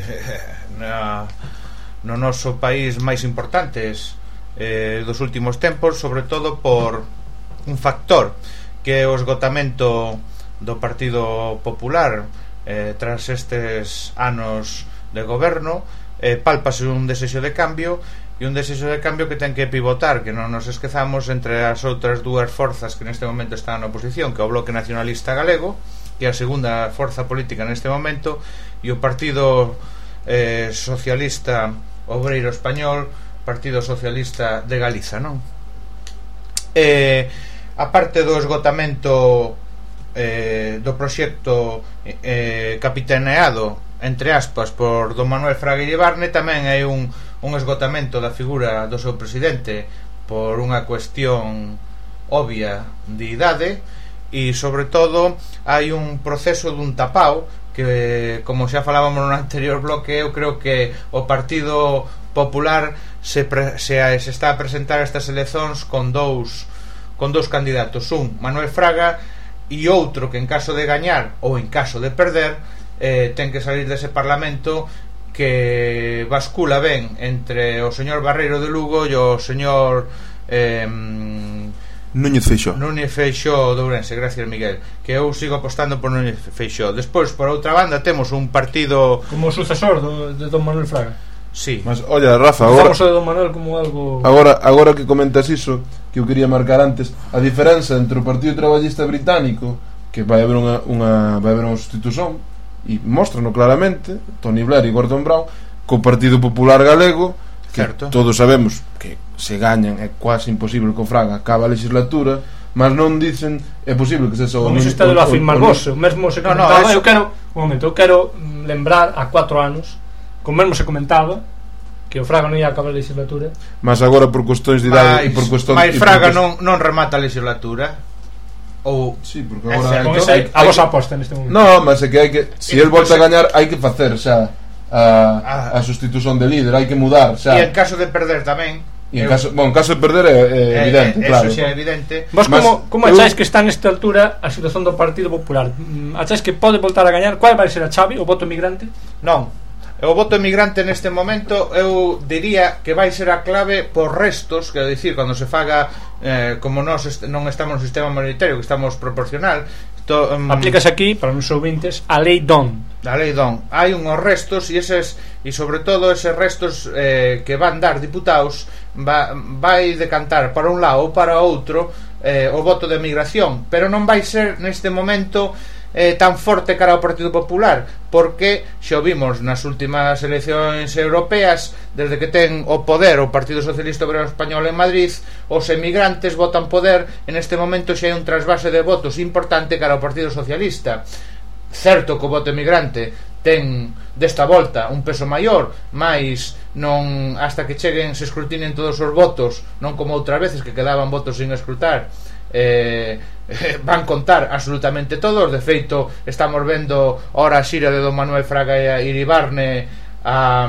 na, no noso país máis importantes eh, dos últimos tempos, sobre todo por un factor que é o esgotamento do Partido Popular eh, tras estes anos de goberno. eh, pálpase un desexo de cambio, e un desexo de cambio que ten que pivotar, que non nos esquezamos, entre as outras dúas forzas que neste momento están na oposición, que é o Bloque Nacionalista Galego, que é a segunda forza política neste momento, e o Partido eh, Socialista Obreiro Español, Partido Socialista de Galiza, non? Eh, a parte do esgotamento eh, do proxecto eh, capitaneado, entre aspas, por don Manuel Fraga Iribarne, tamén hai un, un esgotamento da figura do seu presidente por unha cuestión obvia de idade, e sobre todo hai un proceso dun tapao que, como xa falábamos no anterior bloque, eu creo que o Partido Popular se, pre, se, se está a presentar estas eleccións con dous con dous candidatos, un Manuel Fraga e outro que, en caso de gañar ou en caso de perder, Eh, ten que salir dese Parlamento, que bascula ben entre o señor Barreiro de Lugo e o señor eh, Núñez Feixóo Núñez Feixóo de Ourense. Gracias, Miguel, que eu sigo apostando por Núñez Feixóo. Despois, por outra banda, temos un partido como sucesor do, de don Manuel Fraga. Sí. Mas, olla, Rafa, agora, de don Manuel como algo... agora, agora que comentas iso, que eu quería marcar antes, a diferenza entre o Partido Traballista Británico, que vai haber unha, unha, vai haber unha sustitución, e mostrano claramente Tony Blair e Gordon Brown, co Partido Popular Galego, que certo, todos sabemos que se gañan é quase imposible co Fraga acaba a legislatura, mas non dicen é posible que se so como se está de lo afirmar vos, o mesmo se comentaba. No, no, eu quero, un momento, eu quero lembrar a cuatro anos, como mesmo se comentaba que o Fraga non ia acabar a legislatura, mas agora por cuestións de idade e por cuestión mais Fraga non, non remata a legislatura. Ou sí, porque agora con esa, a vos aposta neste momento. No, mas é que hai que, se si el volta a gañar, hai que facer xa a, a sustitución de líder, hai que mudar xa. E en caso de perder tamén, E en Eu- caso, bon, en caso de perder é, é evidente, eh, claro. Eso xa é evidente. Vos Mas como, como eu- acháis que está nesta altura a situación do Partido Popular? Mm, Acháis que pode voltar a gañar? Qual vai ser a chave? O voto migrante? Non, o voto emigrante neste momento eu diría que vai ser a clave por restos, quero dicir, cando se faga eh, como nós est non estamos no sistema monetario, que estamos proporcional to, um, Aplícase aquí, para os ouvintes, a Lei Don. a lei don, hai unhos restos e eses e sobre todo eses restos eh, que van dar diputados va, vai decantar para un lado ou para outro eh, o voto de migración, pero non vai ser neste momento eh, tan forte cara ao Partido Popular, porque xa o vimos nas últimas eleccións europeas, desde que ten o poder o Partido Socialista Obrero Español en Madrid, os emigrantes votan poder, en este momento xa hai un trasvase de votos importante cara ao Partido Socialista. Certo que o voto emigrante ten desta volta un peso maior, mais non hasta que cheguen se escrutinen todos os votos, non como outras veces que quedaban votos sin escrutar, eh, van contar absolutamente todos. De feito, estamos vendo ora a xira de don Manuel Fraga e Iribarne a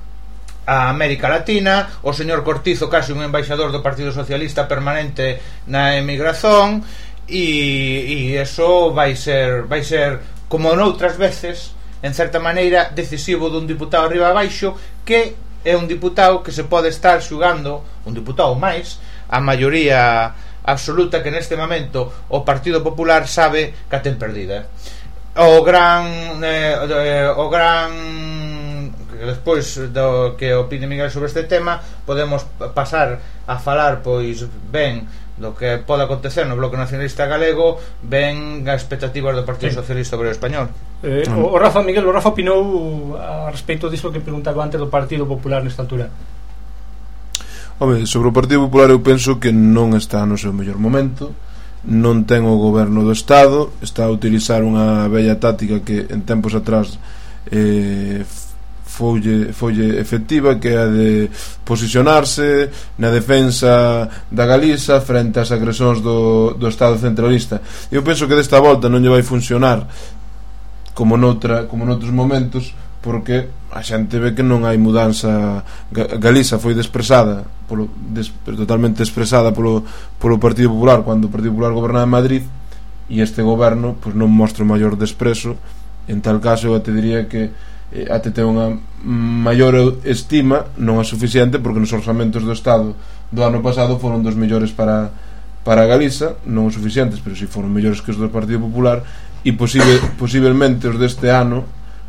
a América Latina, o señor Cortizo case un embaixador do Partido Socialista permanente na emigración, e, e eso vai ser vai ser como noutras veces, en certa maneira, decisivo dun diputado arriba abaixo, que é un diputado que se pode estar xugando, un diputado máis, a maioría absoluta que neste momento o Partido Popular sabe que a ten perdida. O gran eh, o gran despois do que opine Miguel sobre este tema, podemos pasar a falar pois ben do que pode acontecer no Bloque Nacionalista Galego, ben as expectativas do Partido Sí. Socialista Obrero Español. Eh, o, o Rafa Miguel, o Rafa opinou a respecto disso que preguntaba antes do Partido Popular nesta altura. Home, sobre o Partido Popular eu penso que non está no seu mellor momento, non ten o goberno do Estado, está a utilizar unha bella táctica que en tempos atrás eh, folle, folle efectiva, que é a de posicionarse na defensa da Galiza frente ás agresións do, do Estado centralista. Eu penso que desta volta non lle vai funcionar como noutra, como noutros momentos, porque a xente ve que non hai mudanza. Galiza foi despresada polo, des, totalmente despresada polo, polo Partido Popular cando o Partido Popular gobernaba en Madrid, e este goberno pois, non mostra o maior desprezo. En tal caso eu te diría que eh, até ten unha maior estima, non é suficiente, porque nos orzamentos do Estado do ano pasado foron dos mellores para, para Galiza, non os suficientes, pero si foron mellores que os do Partido Popular, e posible, posiblemente os deste ano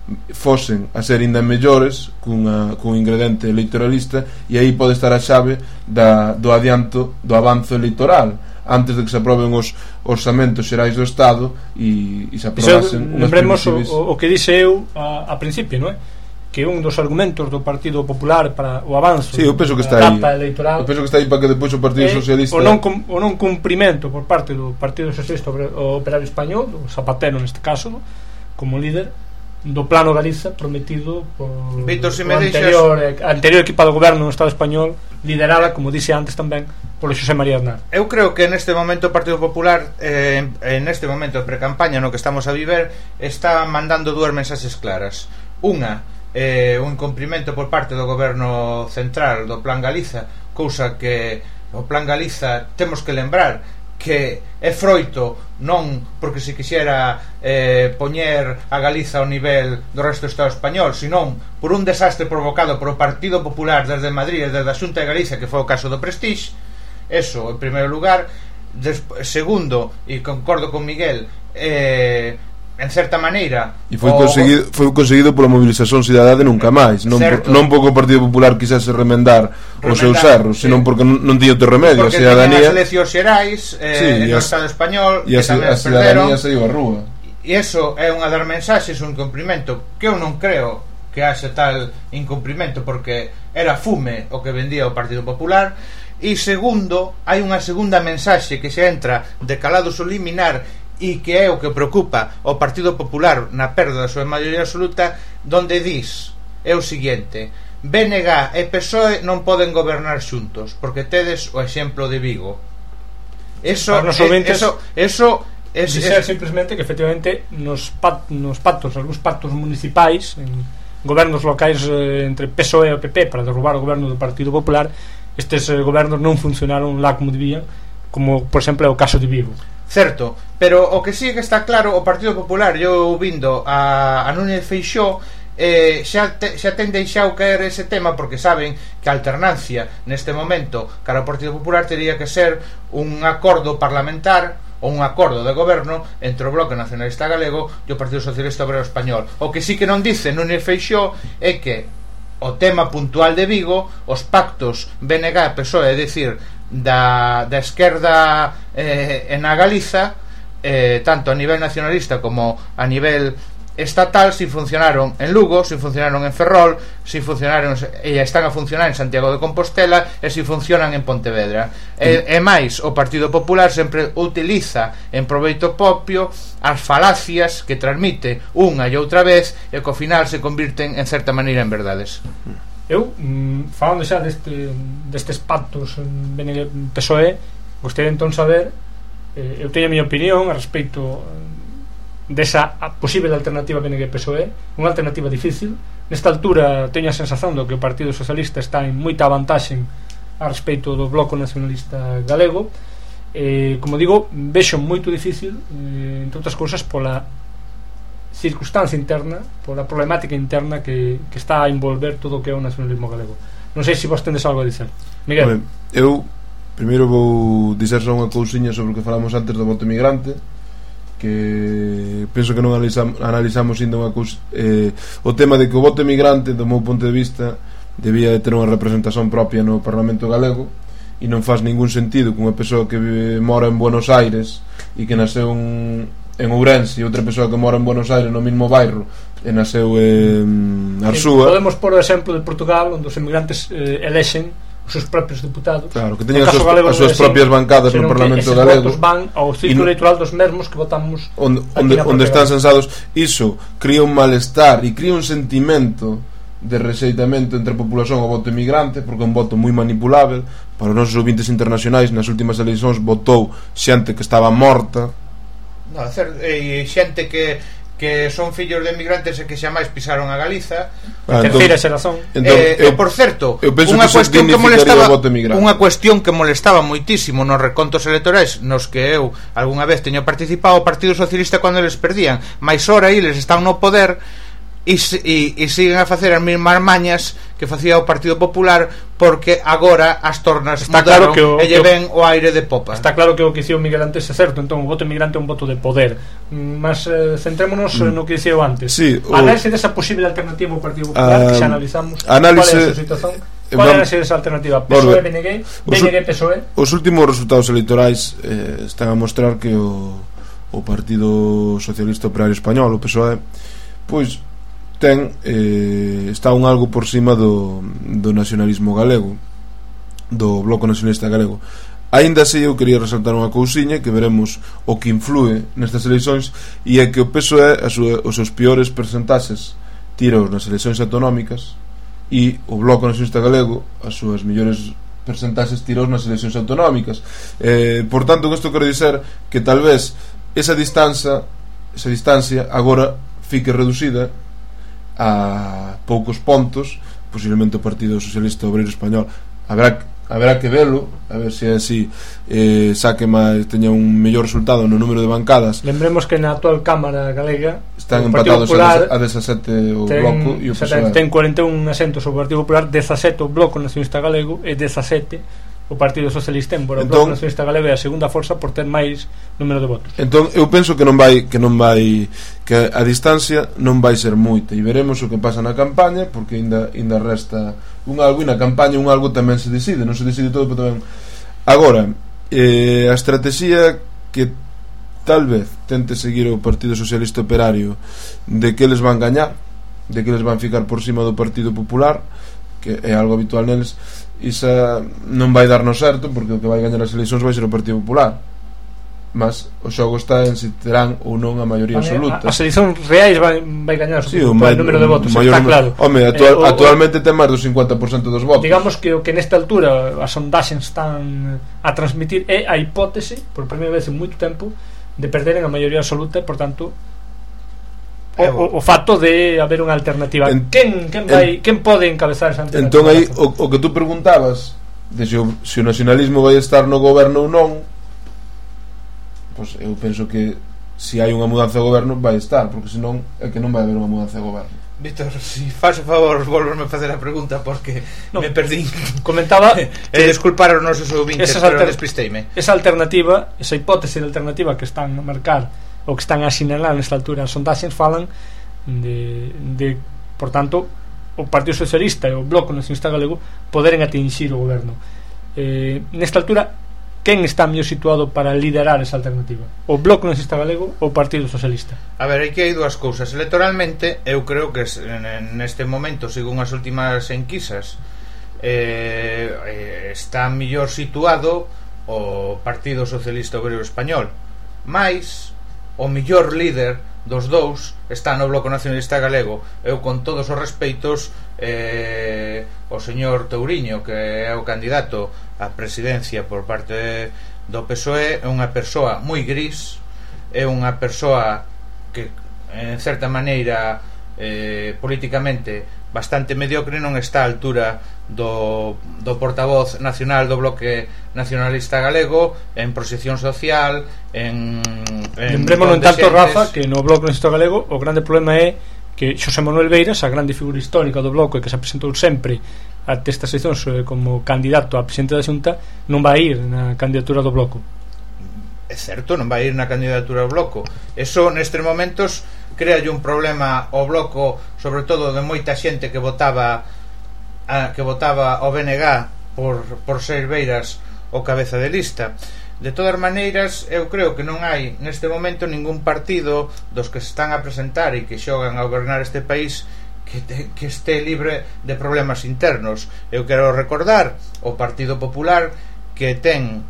fosen a ser ainda mellores cunha, cun ingrediente electoralista, e aí pode estar a chave da, do adianto do avanzo electoral antes de que se aproben os orzamentos xerais do Estado e, e se aprobasen unhas Lembremos o, previsibles. o, o que dixe eu a, a principio, non é? Que un dos argumentos do Partido Popular para o avanzo Sí, eu penso que está da aí. etapa electoral, Eu penso que está aí para que depois o Partido é Socialista o non, com, o non cumprimento por parte do Partido Socialista Operario Español, do Zapatero neste caso, no? Como líder do Plano Galiza prometido por Víctor, se o me anterior, deixas... anterior equipa do goberno no Estado español, liderada, como dixe antes tamén, por Xosé María Aznar. Eu creo que neste momento o Partido Popular eh, en este momento de pre-campaña no que estamos a viver está mandando dúas mensaxes claras. Unha, eh, un incumprimento por parte do goberno central do Plan Galiza, cousa que o Plan Galiza temos que lembrar que é froito non porque se quixera eh, poñer a Galiza ao nivel do resto do Estado español, senón por un desastre provocado por o Partido Popular desde Madrid e desde a Xunta de Galicia, que foi o caso do Prestige. Eso, en primeiro lugar. Desp- segundo, e concordo con Miguel, eh, en certa maneira E foi o- conseguido, foi conseguido pola mobilización cidadá de nunca máis, non, por, Certo. non porque o Partido Popular quisese remendar, os seus Remendar, erros, sí. senón porque non, non tiña outro remedio. A porque teñen as cidadanía eleccións xerais eh, Sí, e no as- Estado español, e a, que tamén a as perderon. cidadanía saiu á rúa. E iso é unha das mensaxes, un incumprimento que eu non creo que haxe tal incumprimento, porque era fume o que vendía o Partido Popular. E segundo, hai unha segunda mensaxe que se entra de calado subliminar e que é o que preocupa ao Partido Popular na perda da súa maioría absoluta, donde dis é o seguinte: B N G e P S O E non poden gobernar xuntos porque tedes o exemplo de Vigo. Eso, Para os eh, ouvintes, eso, eso es, Dixer es, simplemente que efectivamente nos, pat, nos pactos, algúns pactos municipais en gobernos locais eh, entre P S O E e o P P para derrubar o goberno do Partido Popular, estes eh, gobernos non funcionaron lá como debían, como por exemplo é o caso de Vigo. Certo, pero o que sí que está claro, o Partido Popular, eu vindo a, a Núñez Feixóo, eh, xa, te, xa ten deixado caer ese tema, porque saben que a alternancia neste momento cara ao Partido Popular teria que ser un acordo parlamentar ou un acordo de goberno entre o Bloque Nacionalista Galego e o Partido Socialista Obrero Español. O que sí que non dice Núñez Feixóo é que o tema puntual de Vigo, os pactos B N G P S O E, é dicir, da, da esquerda eh, en a Galiza, eh, tanto a nivel nacionalista como a nivel estatal, si funcionaron en Lugo, si funcionaron en Ferrol, si funcionaron e están a funcionar en Santiago de Compostela e si funcionan en Pontevedra. E, e máis, o Partido Popular sempre utiliza en proveito propio as falacias que transmite unha e outra vez e que ao final se convirten en certa maneira en verdades. Eu, mm, falando xa deste, destes pactos B N G P S O E, gostei entón saber, eh, eu teño a miña opinión a respecto desa posible alternativa B N G P S O E, unha alternativa difícil. Nesta altura teño a sensación do que o Partido Socialista está en moita vantaxe a respecto do Bloco Nacionalista Galego. Eh, como digo, vexo moito difícil, eh, entre outras cousas, pola circunstancia interna, pola problemática interna que, que está a envolver todo o que é o nacionalismo galego. Non sei se vos tendes algo a dizer. Miguel. Bueno, eu primeiro vou dizer só unha cousiña sobre o que falamos antes do voto migrante, que penso que non analizamos, analizamos ainda unha cousa, eh, o tema de que o voto emigrante, do meu ponto de vista, debía de ter unha representación propia no Parlamento galego, e non faz ningún sentido que unha persoa que vive, mora en Buenos Aires e que nasceu en, en Ourense, e outra persoa que mora en Buenos Aires no mesmo bairro e nasceu en Arsúa. Podemos por o exemplo de Portugal, onde os emigrantes eh, elexen os seus propios diputados. Claro, que teñen as súas, as súas propias bancadas no Parlamento galego. Eses votos van ao ciclo electoral dos mesmos que votamos onde, onde, onde están sensados. Iso cría un malestar e cría un sentimento de rexeitamento entre a populación ao voto emigrante, porque é un voto moi manipulável. Para os nosos ouvintes internacionais, nas últimas eleições votou xente que estaba morta. No, e xente que que son fillos de emigrantes e que xa máis pisaron a Galiza. A ah, terceira xeración. Entón, eh, eu, por certo, unha cuestión que molestaba unha cuestión que molestaba moitísimo nos recontos electorais nos que eu algunha vez teño participado, o Partido Socialista cando eles perdían, máis ora eles están no poder e, e, e siguen a facer as mesmas mañas que facía o Partido Popular, porque agora as tornas está mudaron, claro que o, e lle ven o aire de popa. Está claro que o que dicía o Miguel antes é certo, entón o voto emigrante é un voto de poder, mas eh, centrémonos mm. no que dicía antes. Sí, o... análise desa posible alternativa ao Partido Popular, uh, que xa analizamos análise... cual é a situación, cual é esa alternativa, P S O E, B N G, B N G, P S O E. Os últimos resultados electorais eh, están a mostrar que o, o Partido Socialista Operario Español, o P S O E, pois ten, eh, está un algo por cima do, do nacionalismo galego, do Bloco Nacionalista Galego. Aínda así, eu quería resaltar unha cousiña que veremos o que influe nestas eleições, e é que o P S O E a súa, os seus piores percentaxes tiros nas eleições autonómicas, e o Bloco Nacionalista Galego as súas mellores percentaxes tiros nas eleições autonómicas. Eh, por tanto, con isto quero dizer que tal vez esa distancia, esa distancia agora fique reducida a poucos pontos. Posiblemente o Partido Socialista Obrero Español haberá, haberá que velo, a ver se así eh, saque máis, teña un mellor resultado no número de bancadas. Lembremos que na actual Cámara Galega están empatados a dezasete o ten, Bloco e o P S O E. Ten cuarenta e un asentos o Partido Popular, dezasete o Bloco Nacionalista Galego e dezasete o Partido Socialista, embora entón, o Bloco Nacionalista Galego é a segunda forza por ter máis número de votos. Entón eu penso que non vai que non vai que a distancia non vai ser moita, e veremos o que pasa na campaña, porque ainda ainda resta un algo, e na campaña un algo tamén se decide, non se decide todo, pero tamén agora eh, a estrategia que tal vez tente seguir o Partido Socialista Operario de que eles van gañar, de que eles van ficar por cima do Partido Popular, que é algo habitual neles, isa non vai darnos certo, porque o que vai gañar as eleições vai ser o Partido Popular, mas o xogo está en se terán ou non a maioría absoluta. As eleições reais vai, vai gañar sí, o, o número de votos, está claro. Home, actual, eh, o, actualmente ten máis do cincuenta por cento dos votos. Digamos que o que nesta altura as sondaxes están a transmitir é a hipótese, por primeira vez en moito tempo, de perder a maioría absoluta, e por tanto O, o, o facto de haber unha alternativa. En, quen, quen, vai, en, quen pode encabezar esa alternativa? Entón aí o, o que tú preguntabas de se o, se o nacionalismo vai estar no goberno ou non, pois eu penso que se hai unha mudanza de goberno vai estar, porque senón é que non vai haber unha mudanza de goberno. Víctor, si faz o favor volverme a facer a pregunta porque no, me perdín. Comentaba e eh, desculpar os nosos ouvintes, pero alter... despisteime. Esa alternativa, esa hipótese de alternativa que están a marcar ou que están a sinalar nesta altura as sondaxes falan de, de por tanto o Partido Socialista e o Bloco Nacionalista Galego poderen atingir o goberno. Eh, nesta altura quen está mellor situado para liderar esa alternativa? O Bloco Nacionalista Galego ou o Partido Socialista? A ver, aquí hai dúas cousas. Electoralmente, eu creo que neste momento, según as últimas enquisas, eh, está mellor situado o Partido Socialista Obrero Español, mais o mellor líder dos dous está no Bloco Nacionalista Galego. Eu, con todos os respeitos, eh, o señor Touriño, que é o candidato a presidencia por parte do P S O E, é unha persoa moi gris, é unha persoa que en certa maneira eh, políticamente bastante mediocre, non está á altura do, do portavoz nacional do Bloque Nacionalista Galego en proxección social, en, en lembremos en tanto, Rafa, que no Bloque Nacionalista Galego o grande problema é que Xosé Manuel Beiras, a grande figura histórica do Bloco e que se presentou sempre até estas eleccións como candidato a presidente da Xunta, non vai ir na candidatura do Bloco. É certo, non vai ir na candidatura do Bloco. Eso nestes momentos crea un problema ao Bloco, sobre todo de moita xente que votaba a, que votaba o B N G por, por ser Beiras o cabeza de lista. De todas maneiras, eu creo que non hai neste momento ningún partido dos que se están a presentar e que xogan a gobernar este país que, te, que este libre de problemas internos. Eu quero recordar o Partido Popular, que ten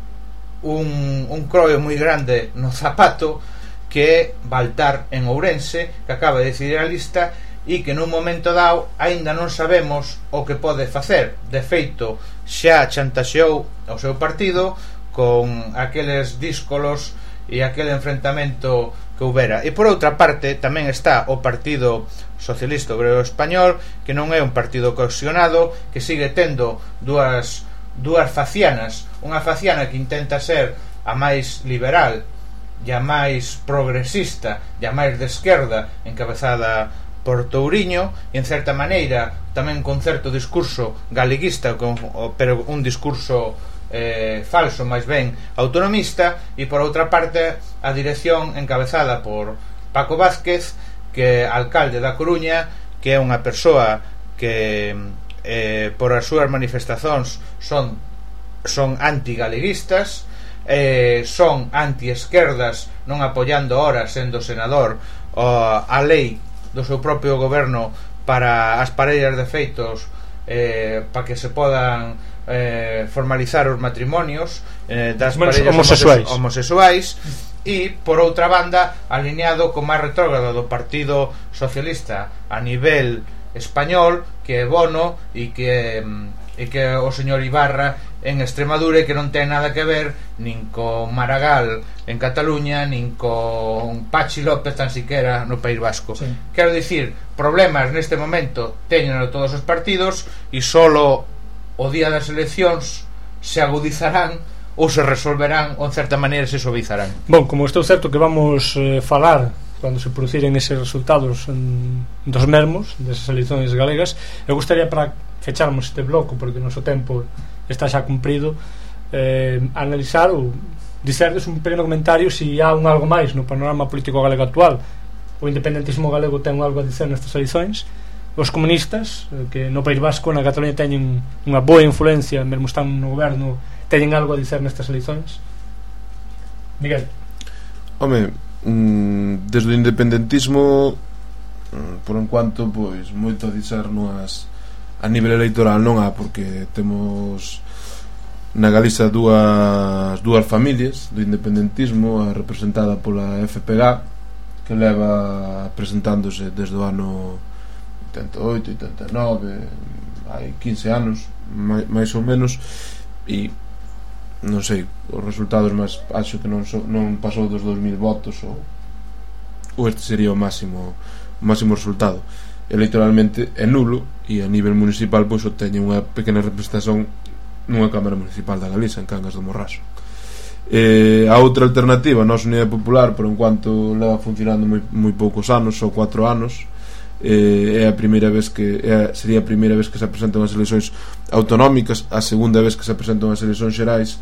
un, un croio moi grande no zapato, que é Baltar en Ourense, que acaba de decidir a lista e que nun momento dado aínda non sabemos o que pode facer. De feito, xa chantaxeou o seu partido con aqueles díscolos e aquele enfrentamento que houbera. E por outra parte tamén está o Partido Socialista Obrero Español, que non é un partido cohesionado, que sigue tendo dúas, dúas facianas, unha faciana que intenta ser a máis liberal e a máis progresista e a máis de esquerda, encabezada por Touriño, e en certa maneira tamén con certo discurso galeguista, con, pero un discurso Eh, falso, máis ben autonomista. E por outra parte a dirección encabezada por Paco Vázquez, que é alcalde da Coruña, que é unha persoa que eh, por as súas manifestacións son, son antigaleguistas, eh, son anti-esquerdas, non apoiando ahora, sendo senador, o, a lei do seu propio goberno para as parellas de feitos, eh, para que se podan Eh, formalizar os matrimonios eh, das parellas homosexuais. homosexuais e por outra banda alineado co máis retrógrado do Partido Socialista a nivel español, que é Bono e que, e que o señor Ibarra en Extremadura, e que non ten nada que ver nin con Maragall en Cataluña nin con Pachi López tan siquera no País Vasco. Sí. Quero dicir, problemas neste momento teñen todos os partidos e solo o día das eleccións se agudizarán ou se resolverán ou en certa maneira se suavizarán. Bon, como estou certo que vamos eh, falar cando se produciren eses resultados en, dos mesmos desas eleccións galegas, eu gostaría, para fecharmos este bloco porque o noso tempo está xa cumprido, eh, analizar ou dicerdes un pequeno comentario se há un algo máis no panorama político galego actual. O independentismo galego ten algo a dicer nestas eleccións. Os comunistas, que no País Vasco, na Cataluña, teñen unha boa influencia, mesmo están no goberno, teñen algo a dicer nestas eleições? Miguel. Home, desde o independentismo, por enquanto, pois moito a dicer nuas, a nivel electoral non há, porque temos na Galiza dúas, dúas familias do independentismo, a representada pola F P G, que leva presentándose desde o ano oitenta e oito, oitenta e nove, hai quince anos máis ou menos, e non sei, os resultados máis, acho que non, so, non pasou dos dous mil votos ou, ou este sería o máximo o máximo resultado. Electoralmente é nulo, e a nivel municipal pois obteñe unha pequena representación nunha Cámara Municipal da Galiza, en Cangas do Morrazo. Eh, a outra alternativa, a nosa Unidade Popular, por enquanto leva funcionando moi, moi poucos anos, só cuatro anos, eh, é a primeira vez que é, sería a primeira vez que se presentan as eleições autonómicas, a segunda vez que se presentan as eleições xerais,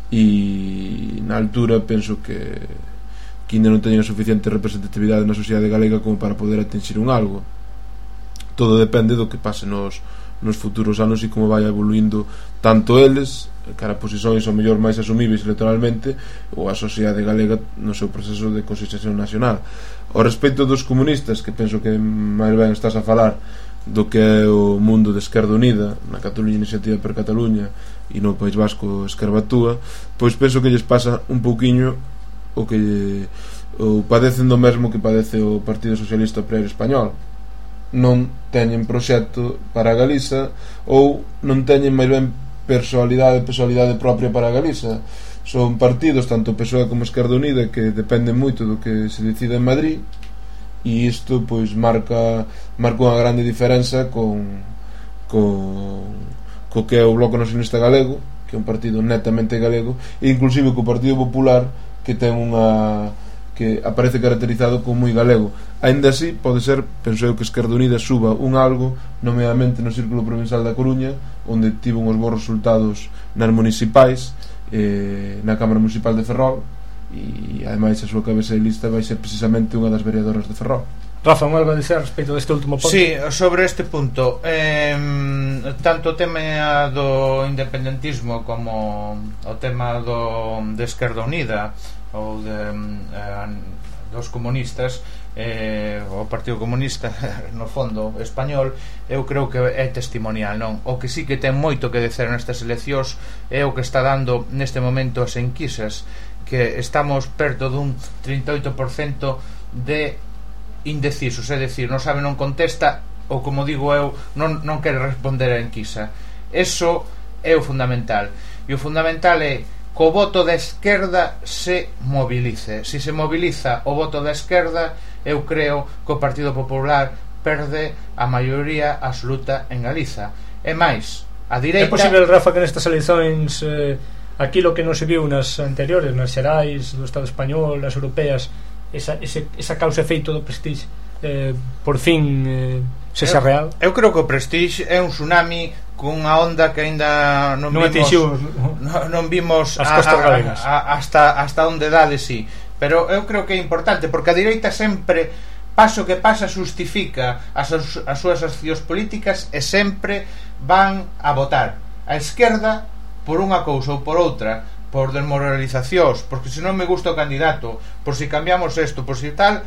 e na altura penso que que ainda non teñen suficiente representatividade na sociedade galega como para poder atingir un algo. Todo depende do que pase nos, nos futuros anos e como vai evoluindo tanto eles, cara posicións ao mellor máis asumíveis electoralmente, ou a sociedade galega no seu proceso de constitución nacional. Ao respecto dos comunistas, que penso que máis ben estás a falar do que é o mundo de Esquerda Unida na Cataluña Iniciativa per Cataluña e no País Vasco Esquerda Batúa, pois penso que lles pasa un pouquiño o que o padecen do mesmo que padece o Partido Socialista Obrero Español. Non teñen proxecto para Galiza, ou non teñen máis ben personalidade personalidade propia para Galiza. Son partidos, tanto P S O E como Esquerda Unida, que dependen moito do que se decide en Madrid, e isto pois marca marca unha grande diferenza con con co que é o Bloco Nacionalista Galego, que é un partido netamente galego, e inclusive co Partido Popular, que ten unha que aparece caracterizado como moi galego. Ainda así, pode ser, penso eu, que Esquerda Unida suba un algo, nomeadamente no Círculo Provincial da Coruña, onde tivo uns bons resultados nas municipais, eh, na Cámara Municipal de Ferrol, e ademais a súa cabeza de lista vai ser precisamente unha das vereadoras de Ferrol. Rafa, ¿algo a dizer respecto deste último punto? Sí, sobre este punto, eh, tanto o tema do independentismo como o tema do, de Esquerda Unida ou de, eh, dos comunistas, eh, o Partido Comunista no fondo español, eu creo que é testimonial, non? O que sí que ten moito que dicer nestas eleccións é o que está dando neste momento as enquisas, que estamos perto dun trinta e oito por cento de indecisos, é dicir, non sabe, non contesta, ou como digo eu, non, non quere responder a enquisa. Eso é o fundamental, e o fundamental é que o voto da esquerda se movilice. Se se moviliza o voto da esquerda, eu creo que o Partido Popular perde a maioría absoluta en Galiza. E máis, a direita... É posible, Rafa, que nestas eleições eh, aquilo que non se viu nas anteriores, nas xerais do Estado español, nas europeas, esa, ese, esa causa efeito do Prestige eh, por fin eh, sexa real? Eu creo que o Prestige é un tsunami cunha onda que aínda non, non vimos non, non vimos as costas galegas a, a, hasta, hasta onde dá de sí. Pero eu creo que é importante, porque a direita sempre, paso que pasa, justifica as, as súas accións políticas e sempre van a votar a esquerda por unha cousa ou por outra, por desmoralizacións, porque se non me gusta o candidato, por si cambiamos isto, por si tal,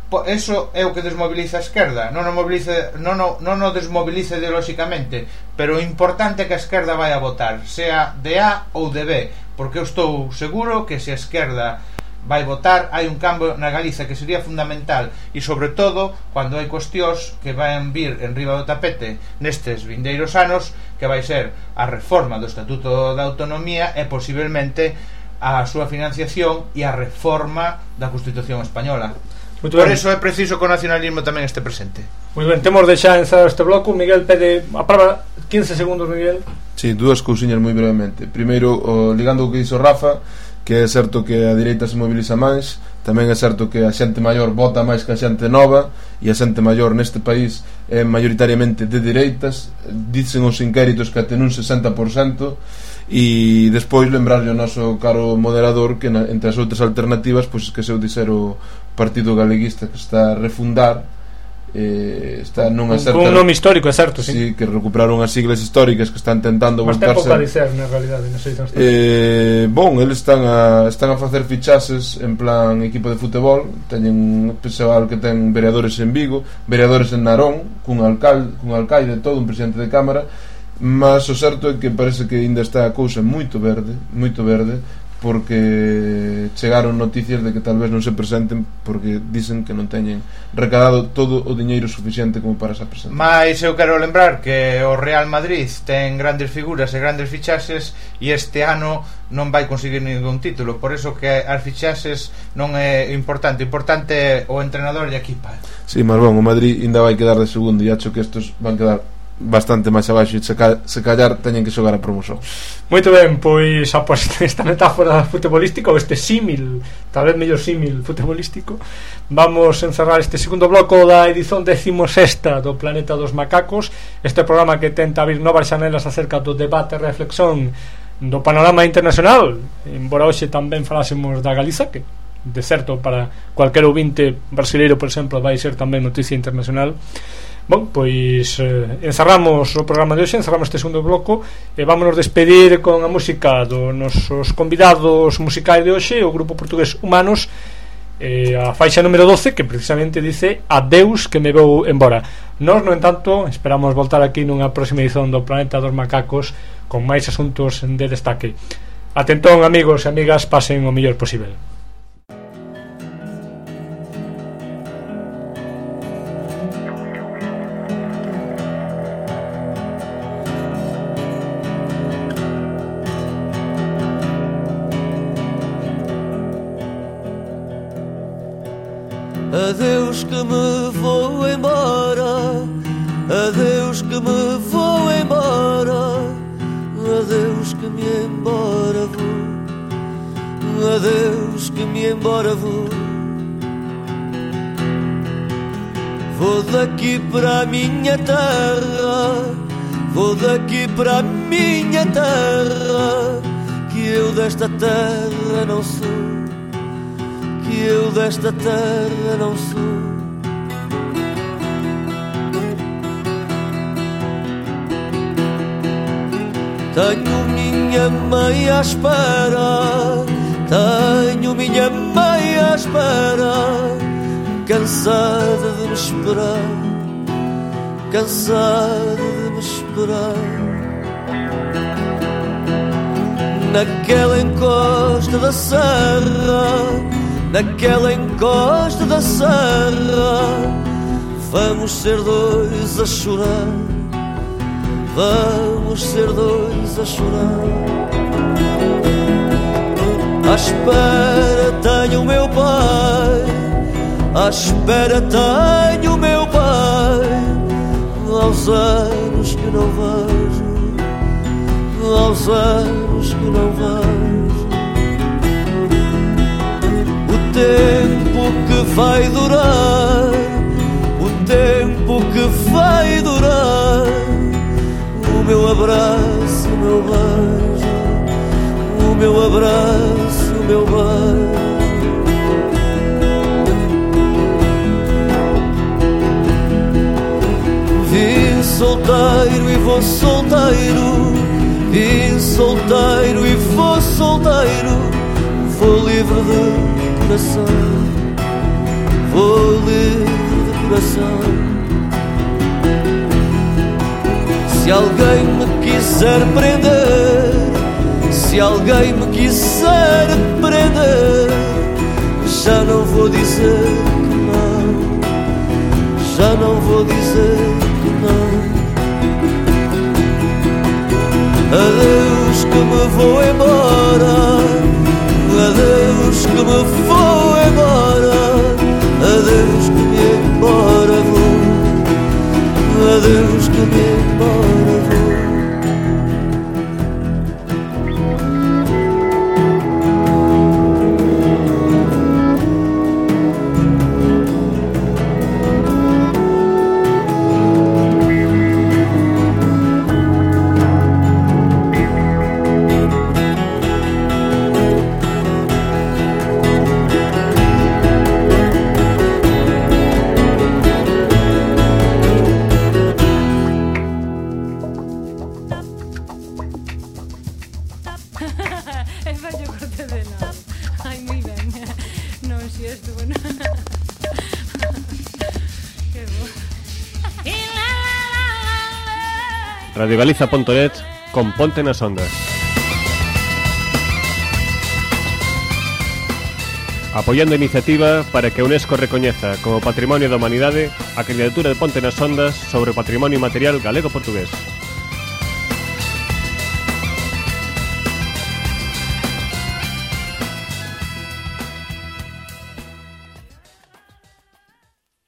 eso é o que desmoviliza a esquerda. Non o movilice, non o, non o desmovilice ideolóxicamente, pero o importante é que a esquerda vai a votar, sea de A ou de B, porque eu estou seguro que se a esquerda vai votar, hai un cambio na Galiza que sería fundamental, e sobre todo cando hai cuestións que van vir en riba do tapete nestes vindeiros anos, que vai ser a reforma do Estatuto da Autonomía e posiblemente a súa financiación e a reforma da Constitución Española. Por eso é preciso que o nacionalismo tamén este presente. Moi ben, temos de xa enzar este bloco. Miguel pede a palabra, quince segundos, Miguel. Sí, dúas cousiñas moi brevemente. Primeiro, o, ligando o que dixo Rafa, que é certo que a direita se moviliza máis, tamén é certo que a xente maior vota máis que a xente nova, e a xente maior neste país é maioritariamente de direitas, dicen os inquéritos que até nun sesenta por cento. E despois lembrarlle ao noso caro moderador que na, entre as outras alternativas pois esqueceu de ser o Partido Galeguista, que está a refundar, eh, está nunha certa, con un nome histórico, é certo, sí, sí, que recuperaron as siglas históricas, que están tentando mas voltarse. Mas ten pouco a dicer, na realidade, non sei, eh, bon, eles están a, están a facer fichases en plan equipo de futebol, teñen un pessoal que ten vereadores en Vigo, vereadores en Narón, cun alcalde, cun alcaide todo, un presidente de cámara. Mas o certo é que parece que ainda está a cousa moito verde, moito verde, porque chegaron noticias de que tal vez non se presenten porque dicen que non teñen recadado todo o diñeiro suficiente como para se presentar. Mas eu quero lembrar que o Real Madrid ten grandes figuras e grandes fichaxes e este ano non vai conseguir ningún título, por eso que as fichaxes non é importante, importante é o entrenador e a equipa. Sí, mas bon, o Madrid ainda vai quedar de segundo e acho que estos van quedar bastante máis abaixo e se, ca, se callar teñen que xogar a promoción. Moito ben, pois após esta metáfora futebolística ou este símil, tal vez mellor símil futebolístico, vamos encerrar este segundo bloco da edición decimosexta do Planeta dos Macacos, este programa que tenta abrir novas xanelas acerca do debate e reflexión do panorama internacional, embora hoxe tamén falásemos da Galiza, que de certo para cualquier ouvinte brasileiro, por exemplo, vai ser tamén noticia internacional. Bon, pois eh, encerramos o programa de hoxe, encerramos este segundo bloco e vámonos despedir con a música dos nosos convidados musicais de hoxe, o grupo portugués Humanos, eh, a faixa número doce, que precisamente dice Adeus que me vou embora. Nós, no entanto, esperamos voltar aquí nunha próxima edición do Planeta dos Macacos con máis asuntos de destaque. Atentón, amigos e amigas, pasen o mellor posible. Adeus que me vou embora, adeus que me vou embora, adeus que me embora vou, adeus que me embora vou. Vou daqui para a minha terra, vou daqui para a minha terra, que eu desta terra não sou, que eu desta terra não sou. Tenho minha mãe à espera, tenho minha mãe à espera, cansada de me esperar, cansada de me esperar. Naquela encosta da serra, naquela encosta da serra, vamos ser dois a chorar, vamos ser dois a chorar. À espera tenho o meu pai, à espera tenho o meu pai, aos anos que não vejo, aos anos que não vejo. O tempo que vai durar, o tempo que vai durar, o meu abraço, o meu beijo, o meu abraço, o meu beijo. Vim solteiro e vou solteiro, vim solteiro e vou solteiro, vou livre de coração, vou livre de coração. Se alguém me quiser prender, se alguém me quiser prender, já não vou dizer que não, já não vou dizer que não. Adeus que me vou embora, adeus que me vou embora, adeus que me embora vou, adeus que me embora vou. radiogaliza punto net con Ponte nas Ondas. Apoiando a iniciativa para que a UNESCO recoñeza como Patrimonio da Humanidade a candidatura de Ponte nas Ondas sobre o patrimonio material galego-portugués.